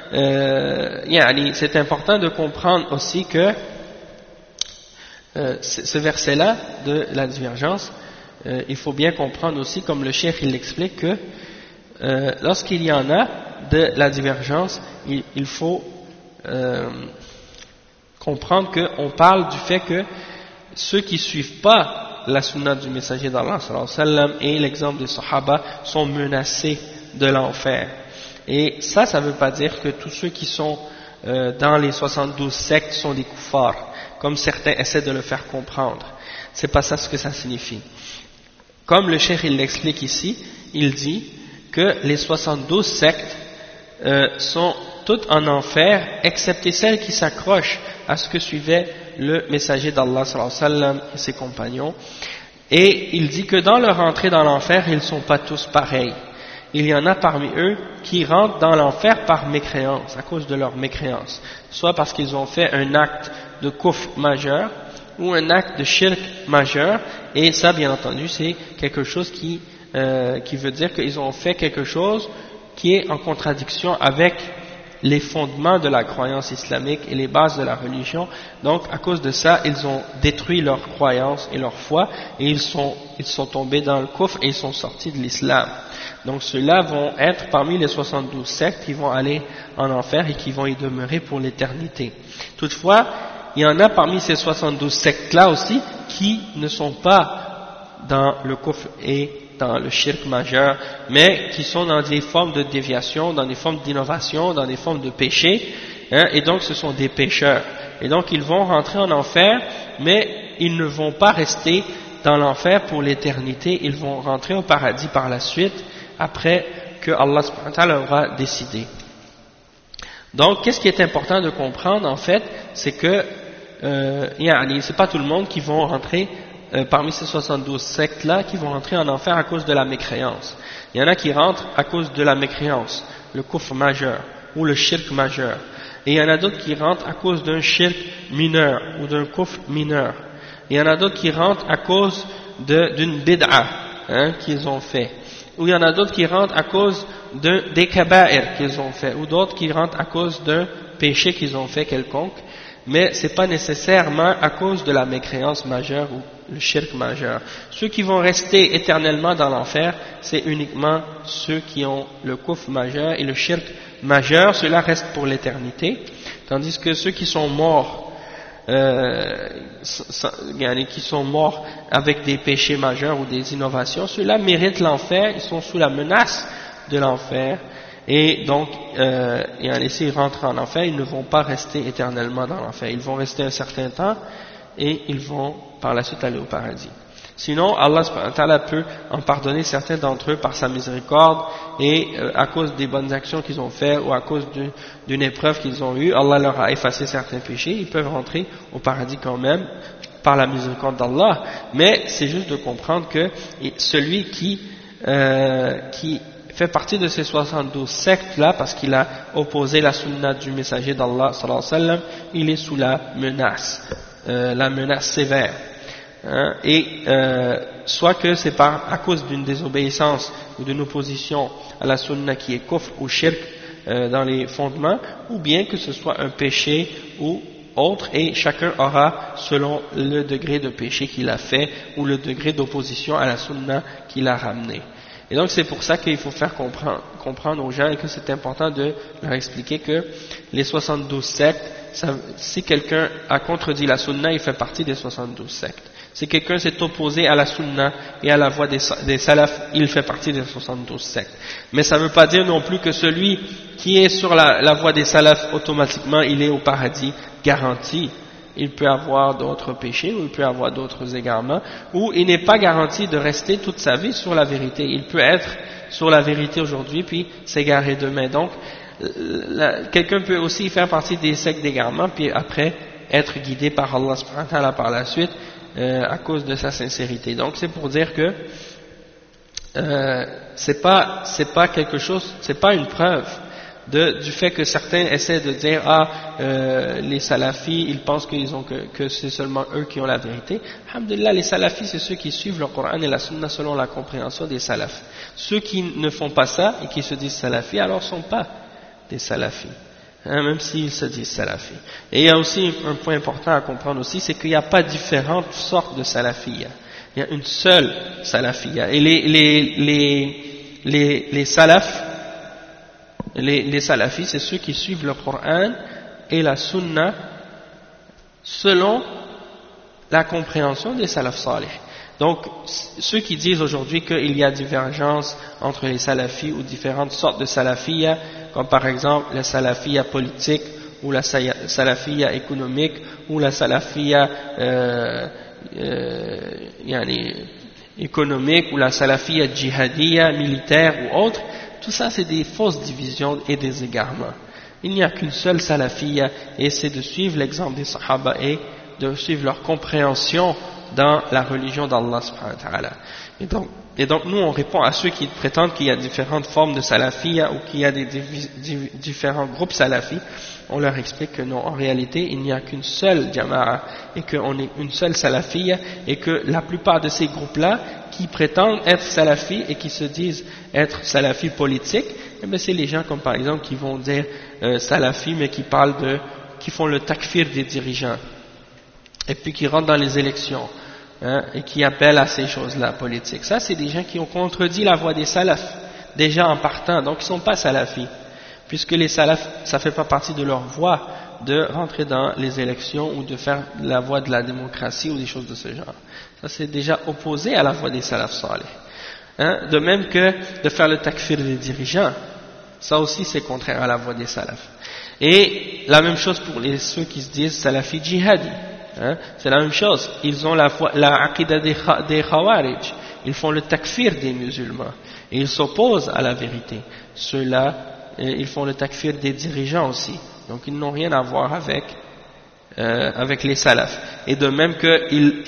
[SPEAKER 1] c'est important de comprendre aussi que ce verset-là de la divergence, il faut bien comprendre aussi, comme le cheikh il l'explique, que lorsqu'il y en a de la divergence, il faut comprendre qu'on parle du fait que ceux qui ne suivent pas la sunna du messager d'Allah sallallahu alayhi wa sallam et l'exemple des sahaba sont menacés de l'enfer. Et ça ne veut pas dire que tous ceux qui sont dans les 72 sectes sont des koufars, comme certains essaient de le faire comprendre. C'est pas ça ce que ça signifie. Comme le cheikh il l'explique ici, il dit que les 72 sectes sont toutes en enfer, excepté celles qui s'accrochent à ce que suivait le messager d'Allah sallallahu alayhi wa sallam et ses compagnons. Et il dit que dans leur entrée dans l'enfer, ils ne sont pas tous pareils. Il y en a parmi eux qui rentrent dans l'enfer par mécréance, à cause de leur mécréance, soit parce qu'ils ont fait un acte de kufr majeur ou un acte de shirk majeur, et ça bien entendu c'est quelque chose qui veut dire qu'ils ont fait quelque chose qui est en contradiction avec les fondements de la croyance islamique et les bases de la religion. Donc à cause de ça ils ont détruit leur croyance et leur foi et ils sont tombés dans le kufr et ils sont sortis de l'islam. Donc ceux-là vont être parmi les 72 sectes qui vont aller en enfer et qui vont y demeurer pour l'éternité. Toutefois, il y en a parmi ces 72 sectes-là aussi qui ne sont pas dans le kufr et dans le shirk majeur, mais qui sont dans des formes de déviation, dans des formes d'innovation, dans des formes de péché, et donc ce sont des pécheurs. Et donc ils vont rentrer en enfer, mais ils ne vont pas rester dans l'enfer pour l'éternité, ils vont rentrer au paradis par la suite, après que Allah subhanahu wa ta'ala aura décidé. Donc, qu'est-ce qui est important de comprendre, en fait, c'est que c'est pas tout le monde qui vont rentrer parmi ces 72 sectes-là, qui vont rentrer en enfer à cause de la mécréance. Il y en a qui rentrent à cause de la mécréance, le kufr majeur, ou le shirk majeur. Et il y en a d'autres qui rentrent à cause d'un shirk mineur, ou d'un kufr mineur. Il y en a d'autres qui rentrent à cause d'une bid'a qu'ils ont fait. Ou il y en a d'autres qui rentrent à cause des kaba'ir qu'ils ont fait, ou d'autres qui rentrent à cause d'un péché qu'ils ont fait quelconque, mais c'est pas nécessairement à cause de la mécréance majeure ou le shirk majeur. Ceux qui vont rester éternellement dans l'enfer, c'est uniquement ceux qui ont le kufr majeur et le shirk majeur, ceux-là restent pour l'éternité, tandis que ceux qui sont morts qui sont morts avec des péchés majeurs ou des innovations, ceux-là méritent l'enfer, ils sont sous la menace de l'enfer, et donc s'ils rentrent en enfer, ils ne vont pas rester éternellement dans l'enfer, ils vont rester un certain temps et ils vont par la suite aller au paradis. Sinon, Allah subhanahu wa ta'ala peut en pardonner certains d'entre eux par sa miséricorde, et à cause des bonnes actions qu'ils ont faites ou à cause d'une épreuve qu'ils ont eue, Allah leur a effacé certains péchés, ils peuvent rentrer au paradis quand même par la miséricorde d'Allah, mais c'est juste de comprendre que celui qui fait partie de ces 72 sectes-là, parce qu'il a opposé la sunna du messager d'Allah, sallallahu alayhi wa sallam, il est sous la menace sévère. Hein, soit que c'est à cause d'une désobéissance ou d'une opposition à la sunna qui est kufr ou shirk dans les fondements, ou bien que ce soit un péché ou autre, et chacun aura selon le degré de péché qu'il a fait ou le degré d'opposition à la sunna qu'il a ramené. Et donc c'est pour ça qu'il faut faire comprendre aux gens, et que c'est important de leur expliquer que les 72 sectes, si quelqu'un a contredit la sunna, il fait partie des 72 sectes. Si quelqu'un s'est opposé à la sunna et à la voie des salafs, il fait partie des 72 sectes. Mais ça ne veut pas dire non plus que celui qui est sur la voie des salafs, automatiquement il est au paradis garanti. Il peut avoir d'autres péchés, ou il peut avoir d'autres égarements, ou il n'est pas garanti de rester toute sa vie sur la vérité. Il peut être sur la vérité aujourd'hui, puis s'égarer demain. Donc, quelqu'un peut aussi faire partie des sectes d'égarement, puis après être guidé par Allah subhanahu wa ta'ala par la suite, à cause de sa sincérité. Donc c'est pour dire que c'est pas quelque chose, c'est pas une preuve du fait que certains essaient de dire les salafis, ils pensent que c'est seulement eux qui ont la vérité. Alhamdulillah, les salafis, c'est ceux qui suivent le Coran et la Sunna selon la compréhension des salafs. Ceux qui ne font pas ça et qui se disent salafis, alors sont pas des salafis. Même s'ils se disent salafis. Et il y a aussi un point important à comprendre aussi, c'est qu'il n'y a pas différentes sortes de salafiyya. Il y a une seule salafiyya. Et les salafs, les salafis, c'est ceux qui suivent le Coran et la Sunna selon la compréhension des salafs salih. Donc, ceux qui disent aujourd'hui qu'il y a divergence entre les salafis ou différentes sortes de salafiyya, comme par exemple la salafiyya politique, ou la salafiyya économique, ou la salafiyya économique, ou la salafiyya djihadiyya, militaire ou autre, tout ça c'est des fausses divisions et des égarements. Il n'y a qu'une seule salafiyya, et c'est de suivre l'exemple des sahaba et de suivre leur compréhension dans la religion d'Allah subhanahu wa ta'ala. Et donc nous on répond à ceux qui prétendent qu'il y a différentes formes de salafiyya ou qu'il y a des différents groupes salafis. On leur explique que non, en réalité il n'y a qu'une seule jama'a et qu'on est une seule salafiyya, et que la plupart de ces groupes-là qui prétendent être salafis et qui se disent être salafis politiques, eh bien c'est les gens comme par exemple qui vont dire salafis mais qui font le takfir des dirigeants, et puis qui rentrent dans les élections, et qui appellent à ces choses-là politiques. Ça, c'est des gens qui ont contredit la voie des salafs, déjà en partant, donc ils ne sont pas salafis, puisque les salafs, ça ne fait pas partie de leur voie de rentrer dans les élections ou de faire la voie de la démocratie ou des choses de ce genre. Ça, c'est déjà opposé à la voie des salafs salih. De même que de faire le takfir des dirigeants, ça aussi c'est contraire à la voie des salafs. Et la même chose pour ceux qui se disent salafis djihadi. C'est la même chose, ils ont la aqidah des khawarij, ils font le takfir des musulmans et ils s'opposent à la vérité. Ceux-là, ils font le takfir des dirigeants aussi, donc ils n'ont rien à voir avec les salafs. Et de même qu'ils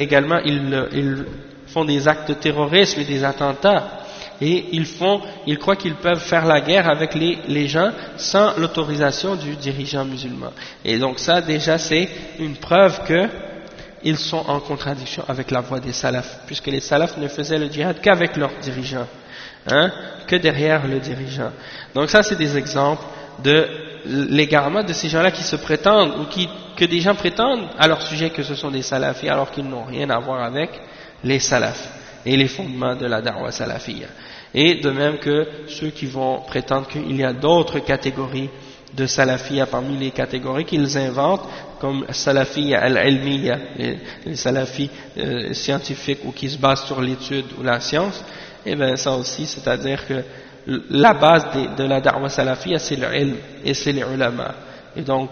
[SPEAKER 1] font des actes de terrorisme et des attentats, et ils croient qu'ils peuvent faire la guerre avec les gens sans l'autorisation du dirigeant musulman. Et donc ça déjà c'est une preuve qu'ils sont en contradiction avec la voie des salafs, puisque les salafs ne faisaient le djihad qu'avec leur dirigeant, que derrière le dirigeant. Donc ça c'est des exemples de l'égarement de ces gens-là qui se prétendent, ou que des gens prétendent à leur sujet que ce sont des salafis alors qu'ils n'ont rien à voir avec les salafs et les fondements de la da'wa salafiyya. Et de même que ceux qui vont prétendre qu'il y a d'autres catégories de salafiyya parmi les catégories qu'ils inventent, comme salafiyya al-ilmiyya, les salafis scientifiques ou qui se basent sur l'étude ou la science, et bien ça aussi, c'est-à-dire que la base de la da'wa salafiyya c'est l'ilm et c'est les ulama. Et donc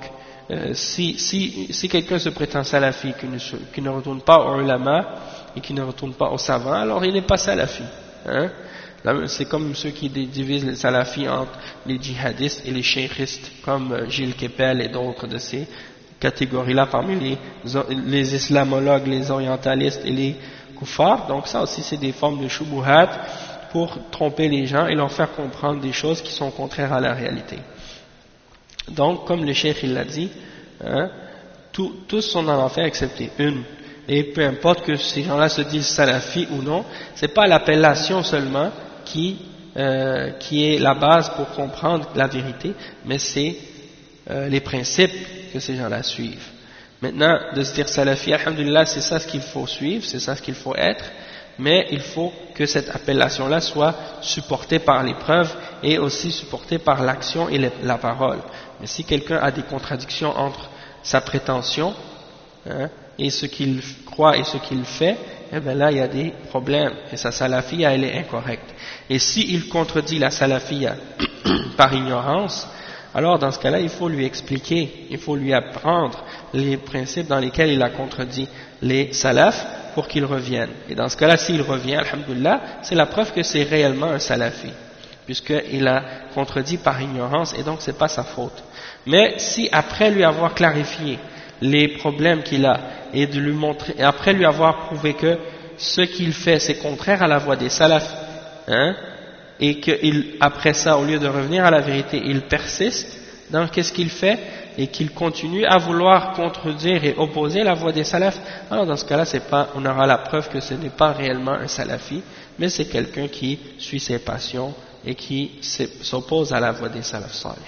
[SPEAKER 1] si quelqu'un se prétend salafi qui ne retourne pas aux ulama et qui ne retourne pas aux savants, alors il n'est pas salafi. C'est comme ceux qui divisent les salafis entre les djihadistes et les cheikhistes, comme Gilles Kepel et d'autres de ces catégorie-là parmi les islamologues, les orientalistes et les kuffars. Donc ça aussi c'est des formes de shubuhat pour tromper les gens et leur faire comprendre des choses qui sont contraires à la réalité. Donc comme le cheikh il l'a dit, hein, tous sont dans l'enfer excepté une. Et peu importe que ces gens-là se disent salafis ou non, c'est pas l'appellation seulement qui est la base pour comprendre la vérité, mais c'est les principes que ces gens-là suivent. Maintenant, de se dire salafi, alhamdulillah, c'est ça ce qu'il faut suivre, c'est ça ce qu'il faut être, mais il faut que cette appellation-là soit supportée par les preuves et aussi supportée par l'action et la parole. Mais si quelqu'un a des contradictions entre sa prétention, hein, et ce qu'il croit et ce qu'il fait, eh bien là il y a des problèmes et sa salafia elle est incorrecte. Et s'il contredit la salafia par ignorance, alors dans ce cas-là il faut lui expliquer, il faut lui apprendre les principes dans lesquels il a contredit les salafs pour qu'il revienne. Et dans ce cas-là s'il revient, alhamdoulilah, c'est la preuve que c'est réellement un salafi, puisqu'il a contredit par ignorance et donc c'est pas sa faute. Mais si après lui avoir clarifié les problèmes qu'il a et de lui montrer, et après lui avoir prouvé que ce qu'il fait c'est contraire à la voie des salafs, hein, et qu'après ça au lieu de revenir à la vérité il persiste dans qu'est-ce qu'il fait et qu'il continue à vouloir contredire et opposer la voie des salafs, alors dans ce cas-là on aura la preuve que ce n'est pas réellement un salafi, mais c'est quelqu'un qui suit ses passions et qui s'oppose à la voie des salafs salih.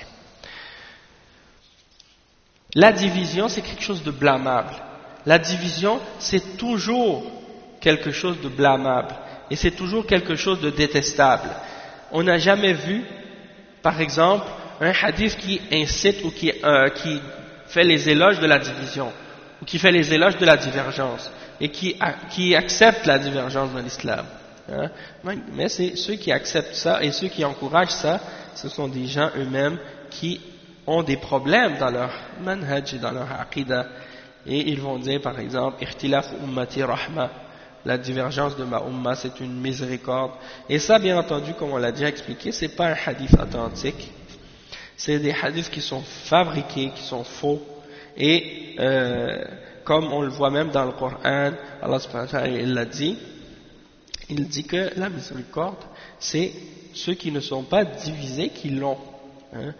[SPEAKER 1] La division, c'est quelque chose de blâmable. La division, c'est toujours quelque chose de blâmable. Et c'est toujours quelque chose de détestable. On n'a jamais vu, par exemple, un hadith qui incite ou qui fait les éloges de la division, ou qui fait les éloges de la divergence, et qui accepte la divergence dans l'islam. Hein? Mais c'est ceux qui acceptent ça et ceux qui encouragent ça, ce sont des gens eux-mêmes qui ont des problèmes dans leur manhaj et dans leur aqidah, et ils vont dire par exemple ikhtilaf ummati rahma, la divergence de ma umma c'est une miséricorde, et ça bien entendu comme on l'a déjà expliqué, c'est pas un hadith authentique, c'est des hadiths qui sont fabriqués, qui sont faux, et comme on le voit même dans le Coran, Allah subhanahu wa ta'ala il l'a dit, il dit que la miséricorde c'est ceux qui ne sont pas divisés qui l'ont, hein.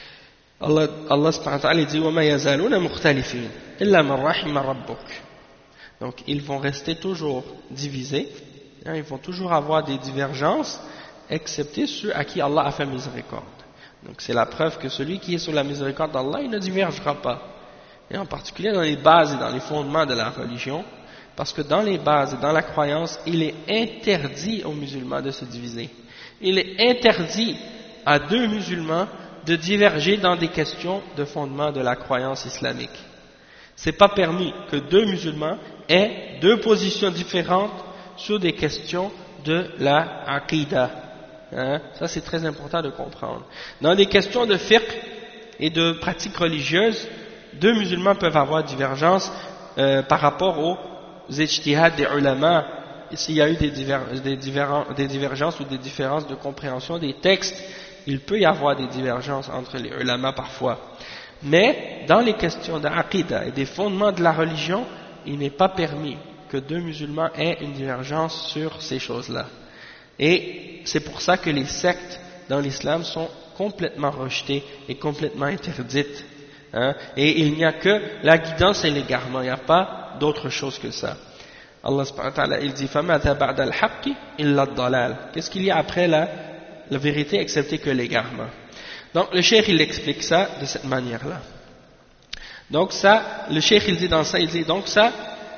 [SPEAKER 1] Allah subhanahu wa ta'ala dit وَمَا يَزَالُونَ مُخْتَلِفِينَ إِلَّا مَنْ رَحِمَ رَبُّكَ. Donc ils vont rester toujours divisés, hein, ils vont toujours avoir des divergences, excepté ceux à qui Allah a fait miséricorde. Donc c'est la preuve que celui qui est sur la miséricorde d'Allah, il ne divergera pas. Et en particulier dans les bases et dans les fondements de la religion, parce que dans les bases et dans la croyance, il est interdit aux musulmans de se diviser. Il est interdit à deux musulmans de diverger dans des questions de fondement de la croyance islamique. C'est pas permis que deux musulmans aient deux positions différentes sur des questions de la aqidah. Hein? Ça c'est très important de comprendre. Dans des questions de fiqh et de pratiques religieuses, deux musulmans peuvent avoir divergence par rapport aux ijtihad des ulama. S'il y a eu des divergences ou des différences de compréhension des textes, il peut y avoir des divergences entre les ulama parfois. Mais dans les questions d'aqidah et des fondements de la religion, il n'est pas permis que deux musulmans aient une divergence sur ces choses-là. Et c'est pour ça que les sectes dans l'islam sont complètement rejetées et complètement interdites. Hein? Et il n'y a que la guidance et l'égarement, il n'y a pas d'autre chose que ça. Allah subhanahu wa ta'ala, il dit فَمَاذَا بَعْدَ الْحَقِّ إِلَّا الضَّلَالِ. Qu'est-ce qu'il y a après la vérité excepté que l'égarement. Donc le cheikh il explique ça de cette manière-là. Donc ça, le cheikh il dit dans ça, il dit donc ça,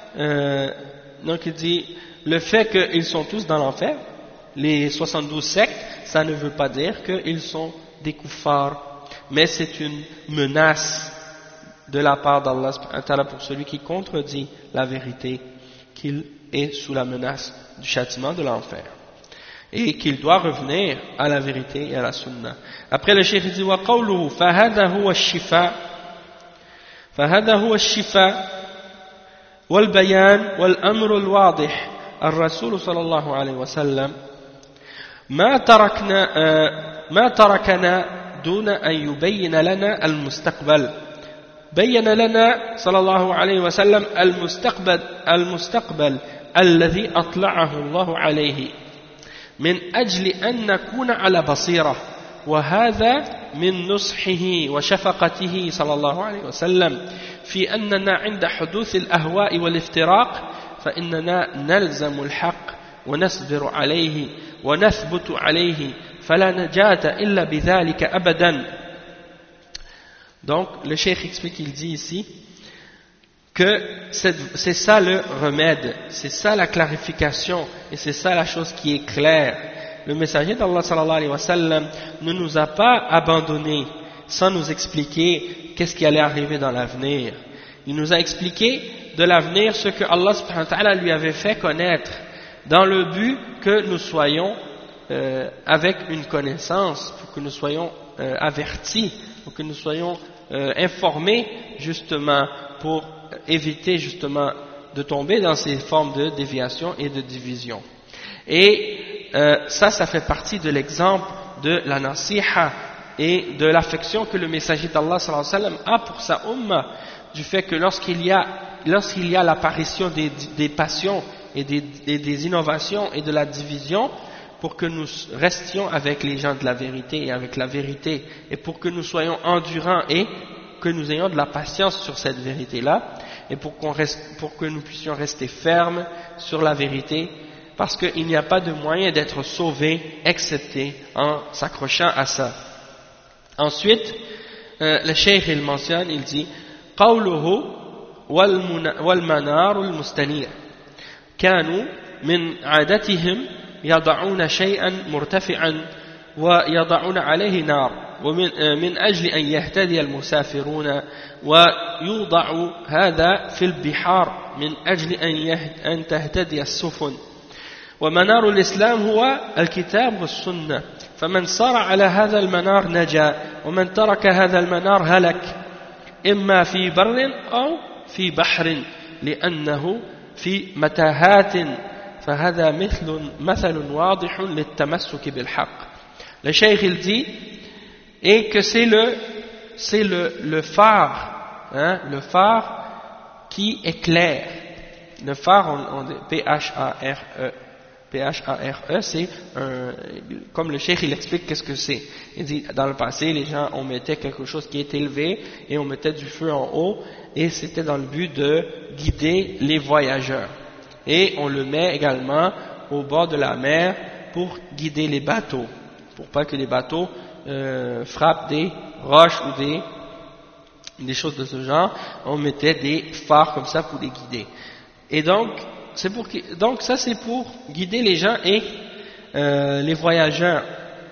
[SPEAKER 1] donc il dit le fait qu'ils sont tous dans l'enfer, les 72 sectes, ça ne veut pas dire qu'ils sont des kuffars, mais c'est une menace de la part d'Allah pour celui qui contredit la vérité, qu'il est sous la menace du châtiment de l'enfer. Et qu'il doit revenir à la vérité et à la sunna. Après le cheikh dit وَقَوْلُهُ فَهَذَا هُوَ الشِّفَاء وَالْبَيَانِ وَالْأَمْرُ الْوَاضِحِ الرسول صلى الله عليه وسلم ما تركنا دون أن يبين لنا المستقبل بين لنا صلى الله عليه وسلم المستقبل الذي أطلعه الله عليه من أجل أن نكون على بصيرة وهذا من نصحه وشفقته صلى الله عليه وسلم في أننا عند حدوث الأهواء والافتراق فإننا نلزم الحق ونصبر عليه ونثبت عليه فلا نجاة إلا بذلك أبدا. Donc le cheikh explique, il dit ici que c'est ça le remède, c'est ça la clarification et c'est ça la chose qui est claire. Le messager d'Allah sallallahu alayhi wa sallam ne nous a pas abandonnés sans nous expliquer qu'est-ce qui allait arriver dans l'avenir. Il nous a expliqué de l'avenir ce que Allah subhanahu wa ta'ala lui avait fait connaître dans le but que nous soyons avec une connaissance, pour que nous soyons avertis, pour que nous soyons informés justement pour éviter justement de tomber dans ces formes de déviation et de division. Et ça fait partie de l'exemple de la nasiha et de l'affection que le messager d'Allah sallallahu alayhi wa sallam a pour sa umma, du fait que lorsqu'il y a l'apparition des passions et des innovations et de la division, pour que nous restions avec les gens de la vérité et avec la vérité, et pour que nous soyons endurants et que nous ayons de la patience sur cette vérité-là, et pour que nous puissions rester fermes sur la vérité, parce qu'il n'y a pas de moyen d'être sauvé excepté en s'accrochant à ça. Ensuite, le cheikh il mentionne, il dit قوله والمنار المستنير كانوا من عادتهم يضعون شيئا مرتفعا ويضعون عليه نار ومن أجل أن يهتدي المسافرون ويوضع هذا في البحار من أجل أن تهتدي السفن ومنار الإسلام هو الكتاب والسنة فمن صار على هذا المنار نجا ومن ترك هذا المنار هلك إما في بر أو في بحر لأنه في متاهات فهذا مثل واضح للتمسك بالحق. Le cheikh il dit et que c'est le phare, hein, le phare qui éclaire. Le phare, on dit P-H-A-R-E, c'est comme le cheikh il explique qu'est-ce que c'est. Il dit dans le passé les gens on mettait quelque chose qui est élevé et on mettait du feu en haut et c'était dans le but de guider les voyageurs. Et on le met également au bord de la mer pour guider les bateaux, pour pas que les bateaux frappent des roches ou des choses de ce genre. On mettait des phares comme ça pour les guider. Et donc ça c'est pour guider les gens et les voyageurs.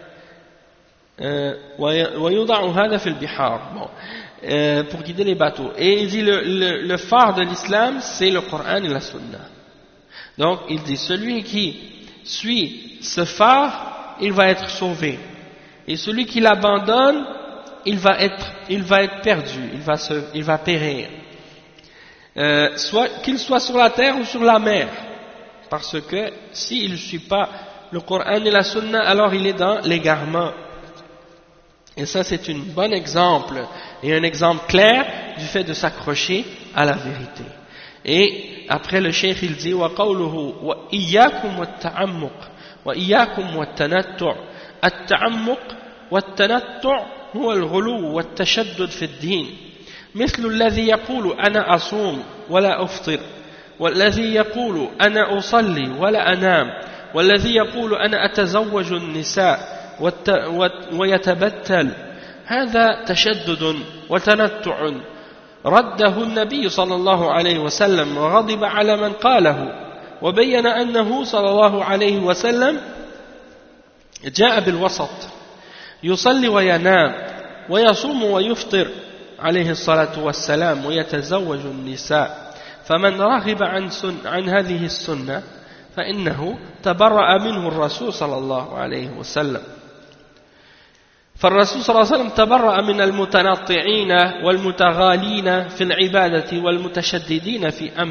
[SPEAKER 1] Pour guider les bateaux. Et il dit le phare de l'islam c'est le Coran et la Sunna. Donc il dit celui qui suit ce phare il va être sauvé et celui qui l'abandonne il va être perdu, il va périr, qu'il soit sur la terre ou sur la mer, parce que s'il ne suit pas le Coran et la Sunna alors il est dans l'égarement. Et ça c'est un bon exemple et un exemple clair du fait de s'accrocher à la vérité. Et après le cheikh il dit وقوله وإياكم والتعمق وإياكم والتنطع التعمق والتنطع هو الغلو والتشدد في الدين مثل الذي يقول أنا أصوم ولا أفطر والذي يقول أنا أصلي ولا أنام والذي يقول أنا أتزوج النساء ويتبتل هذا تشدد وتنطع رده النبي صلى الله عليه وسلم وغضب على من قاله وبين أنه صلى الله عليه وسلم جاء بالوسط يصلي وينام ويصوم ويفطر عليه الصلاة والسلام ويتزوج النساء فمن رغب عن هذه السنة فإنه تبرأ منه الرسول صلى الله عليه وسلم. فالرسول صلى الله عليه وسلم تبرأ من المتنطعين والمتغالين في العبادة والمتشددين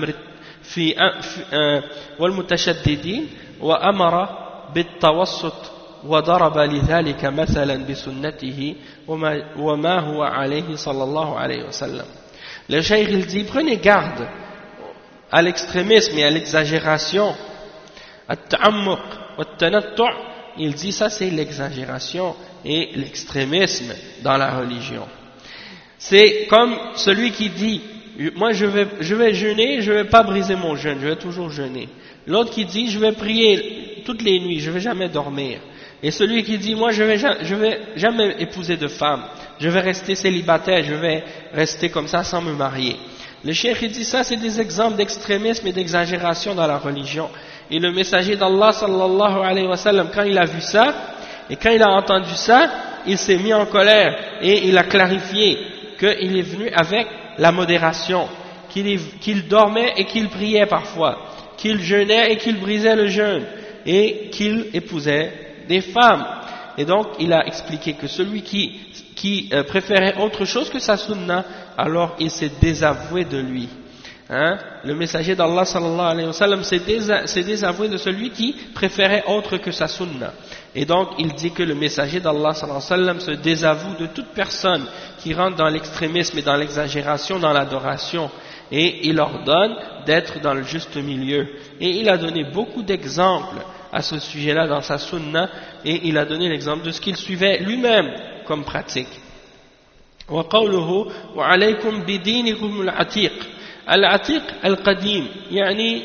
[SPEAKER 1] والمتشددين وأمر بالتوسط وضرب لذلك مثلا بسنته وما هو عليه صلى الله عليه وسلم. Le cheikh il dit prenez garde à l'extrémisme et à l'exagération. At-ta'ammuq wa at-tanattu', il dit ça c'est l'exagération et l'extrémisme dans la religion. C'est comme celui qui dit moi je vais jeûner, je vais pas briser mon jeûne, je vais toujours jeûner. L'autre qui dit je vais prier toutes les nuits, je vais jamais dormir. Et celui qui dit moi je vais jamais épouser de femme, je vais rester célibataire, je vais rester comme ça sans me marier. Le cheikh il dit ça c'est des exemples d'extrémisme et d'exagération dans la religion. Et le messager d'Allah sallallahu alayhi wa sallam, quand il a vu ça et quand il a entendu ça, il s'est mis en colère et il a clarifié qu'il est venu avec la modération, qu'il dormait et qu'il priait parfois, qu'il jeûnait et qu'il brisait le jeûne et qu'il épousait des femmes. Et donc il a expliqué que celui qui préférait autre chose que sa sunna, alors il s'est désavoué de lui. Le messager d'Allah sallallahu alayhi wa sallam s'est désavoué de celui qui préférait autre que sa sunna. Et donc il dit que le messager d'Allah sallallahu alayhi wa sallam se désavoue de toute personne qui rentre dans l'extrémisme et dans l'exagération dans l'adoration, et il ordonne d'être dans le juste milieu. Et il a donné beaucoup d'exemples à ce sujet-là dans sa sunna, et il a donné l'exemple de ce qu'il suivait lui-même comme pratique. وقوله وعليكم بدينكم العتيق. العتيق القديم يعني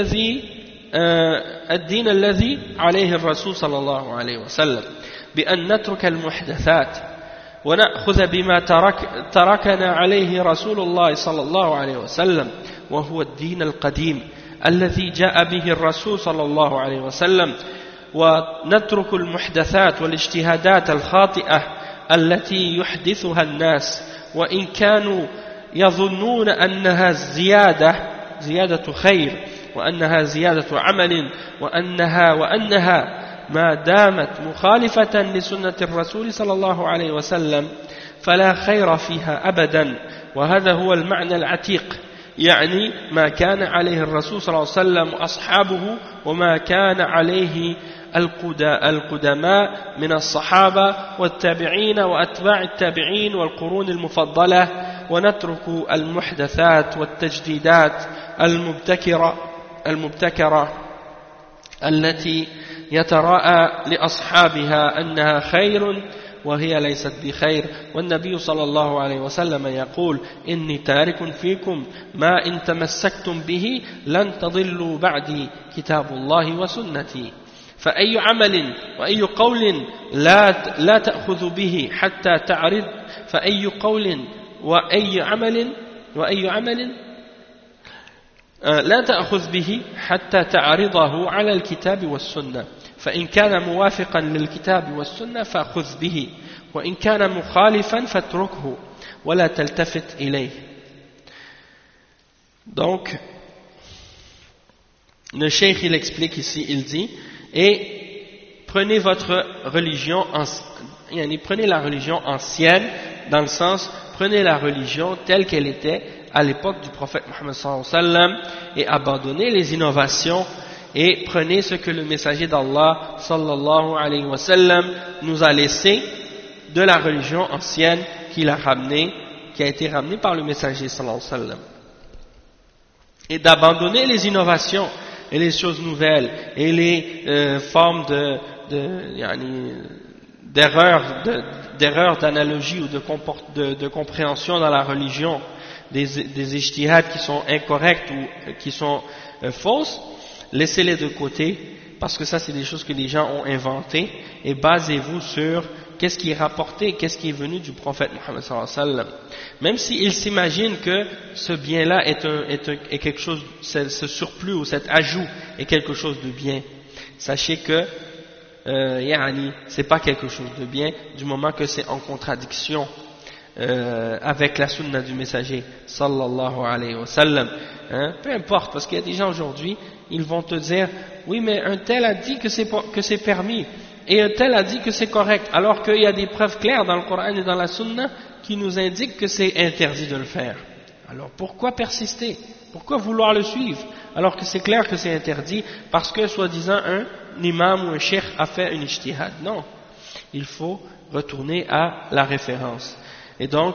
[SPEAKER 1] الدين الذي عليه الرسول صلى الله عليه وسلم، بأن نترك المحدثات ونأخذ بما تركنا عليه رسول الله صلى الله عليه وسلم، وهو الدين القديم الذي جاء به الرسول صلى الله عليه وسلم، ونترك المحدثات والاجتهادات الخاطئة التي يحدثها الناس، وإن كانوا يظنون أنها زيادة خير، وأنها زيادة عمل، وأنها ما دامت مخالفة لسنة الرسول صلى الله عليه وسلم فلا خير فيها أبدا. وهذا هو المعنى العتيق، يعني ما كان عليه الرسول صلى الله عليه وسلم وأصحابه وما كان عليه القدماء من الصحابة والتابعين وأتباع التابعين والقرون المفضلة، ونترك المحدثات والتجديدات المبتكرة التي يتراءى لأصحابها أنها خير وهي ليست بخير. والنبي صلى الله عليه وسلم يقول إني تارك فيكم ما إن تمسكتم به لن تضلوا بعدي كتاب الله وسنتي. فأي عمل وأي قول لا تأخذ به حتى تعرض، فأي قول وأي عمل لا تأخذ به حتى تعرضه على الكتاب والسنة، فإن كان موافقا للكتاب والسنة فأخذ به، وإن كان مخالفا فاتركه ولا تلتفت إليه. Donc le cheikh il explique ici, il dit, et prenez votre religion, prenez la religion ancienne, dans le sens, prenez la religion telle qu'elle était à l'époque du prophète Mohammed sallallahu alayhi wa sallam, et abandonnez les innovations, et prenez ce que le messager d'Allah sallallahu alayhi wa sallam nous a laissé de la religion ancienne qui a été ramenée par le messager sallallahu alayhi wa sallam, et d'abandonner les innovations et les choses nouvelles et les formes d'erreurs d'analogie ou de compréhension dans la religion, des ijtihads qui sont incorrects ou qui sont fausses. Laissez-les de côté, parce que ça c'est des choses que les gens ont inventées, et basez-vous sur qu'est-ce qui est rapporté, qu'est-ce qui est venu du prophète Mohammed sallallahu alayhi wa sallam. Même s'il s'imagine que ce bien-là est quelque chose, ce surplus ou cet ajout est quelque chose de bien, sachez que c'est pas quelque chose de bien du moment que c'est en contradiction avec la sunna du messager sallallahu alayhi wa sallam. Peu importe, parce qu'il y a des gens aujourd'hui, ils vont te dire oui mais un tel a dit que c'est permis et un tel a dit que c'est correct, alors qu'il y a des preuves claires dans le Coran et dans la sunna qui nous indiquent que c'est interdit de le faire. Alors pourquoi persister? Pourquoi vouloir le suivre alors que c'est clair que c'est interdit parce que soi-disant un imam ou un cheikh a fait une ijtihad? Non, il faut retourner à la référence. Et donc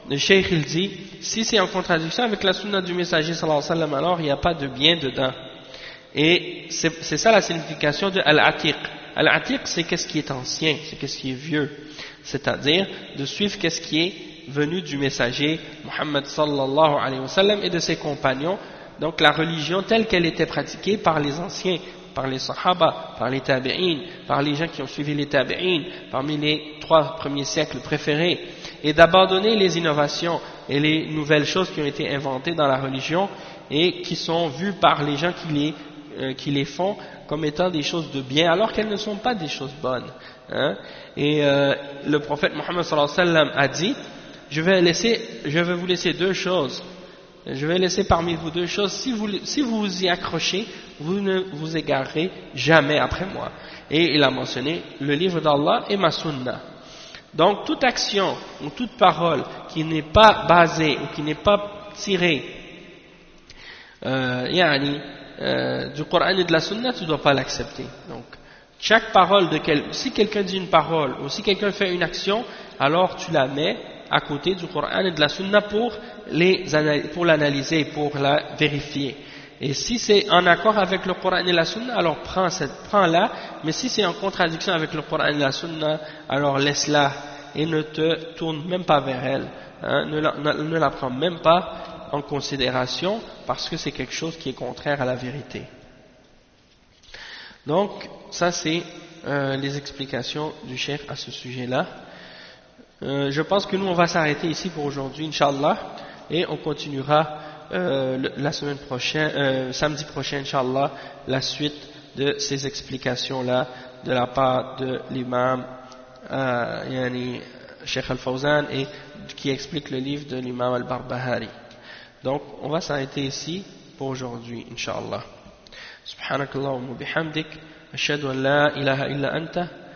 [SPEAKER 1] le cheikh il dit, si c'est en contradiction avec la sunna du messager sallallahu alayhi wa sallam, alors il n'y a pas de bien dedans. Et c'est ça la signification de al-atiq. Al-atiq, c'est qu'est-ce qui est ancien, c'est qu'est-ce qui est vieux. C'est-à-dire de suivre qu'est-ce qui est venu du messager Muhammad sallallahu alayhi wa sallam et de ses compagnons. Donc la religion telle qu'elle était pratiquée par les anciens, par les sahaba, par les tabi'in, par les gens qui ont suivi les tabi'in, parmi les 3 premiers siècles préférés, et d'abandonner les innovations et les nouvelles choses qui ont été inventées dans la religion et qui sont vues par les gens qui les font comme étant des choses de bien alors qu'elles ne sont pas des choses bonnes. Hein? Et le prophète Muhammad sallallahu alayhi wa sallam a dit, je vais vous laisser 2 choses. Je vais laisser parmi vous 2 choses. Si vous vous y accrochez, vous ne vous égarerez jamais après moi. Et il a mentionné le livre d'Allah et ma sunna. Donc toute action ou toute parole qui n'est pas basée ou qui n'est pas tirée du Coran et de la sunna, tu ne dois pas l'accepter. Donc chaque parole si quelqu'un dit une parole ou si quelqu'un fait une action, alors tu la mets à côté du Coran et de la sunna pour l'analyser, pour la vérifier. Et si c'est en accord avec le Coran et la sunna, alors prends-la, mais si c'est en contradiction avec le Coran et la sunna, alors laisse-la et ne te tourne même pas vers elle, hein, ne la prends même pas en considération parce que c'est quelque chose qui est contraire à la vérité. Donc ça c'est les explications du cheikh à ce sujet-là. Je pense que nous on va s'arrêter ici pour aujourd'hui, Inch'Allah, et on continuera la semaine prochaine, samedi prochain, Inch'Allah, la suite de ces explications-là de la part de l'imam Cheikh Al-Fawzan et qui explique le livre de l'imam Al-Barbahari. Donc on va s'arrêter ici pour aujourd'hui, Inch'Allah. Subhanakallahumma bihamdik, ashhadu an la ilaha illa anta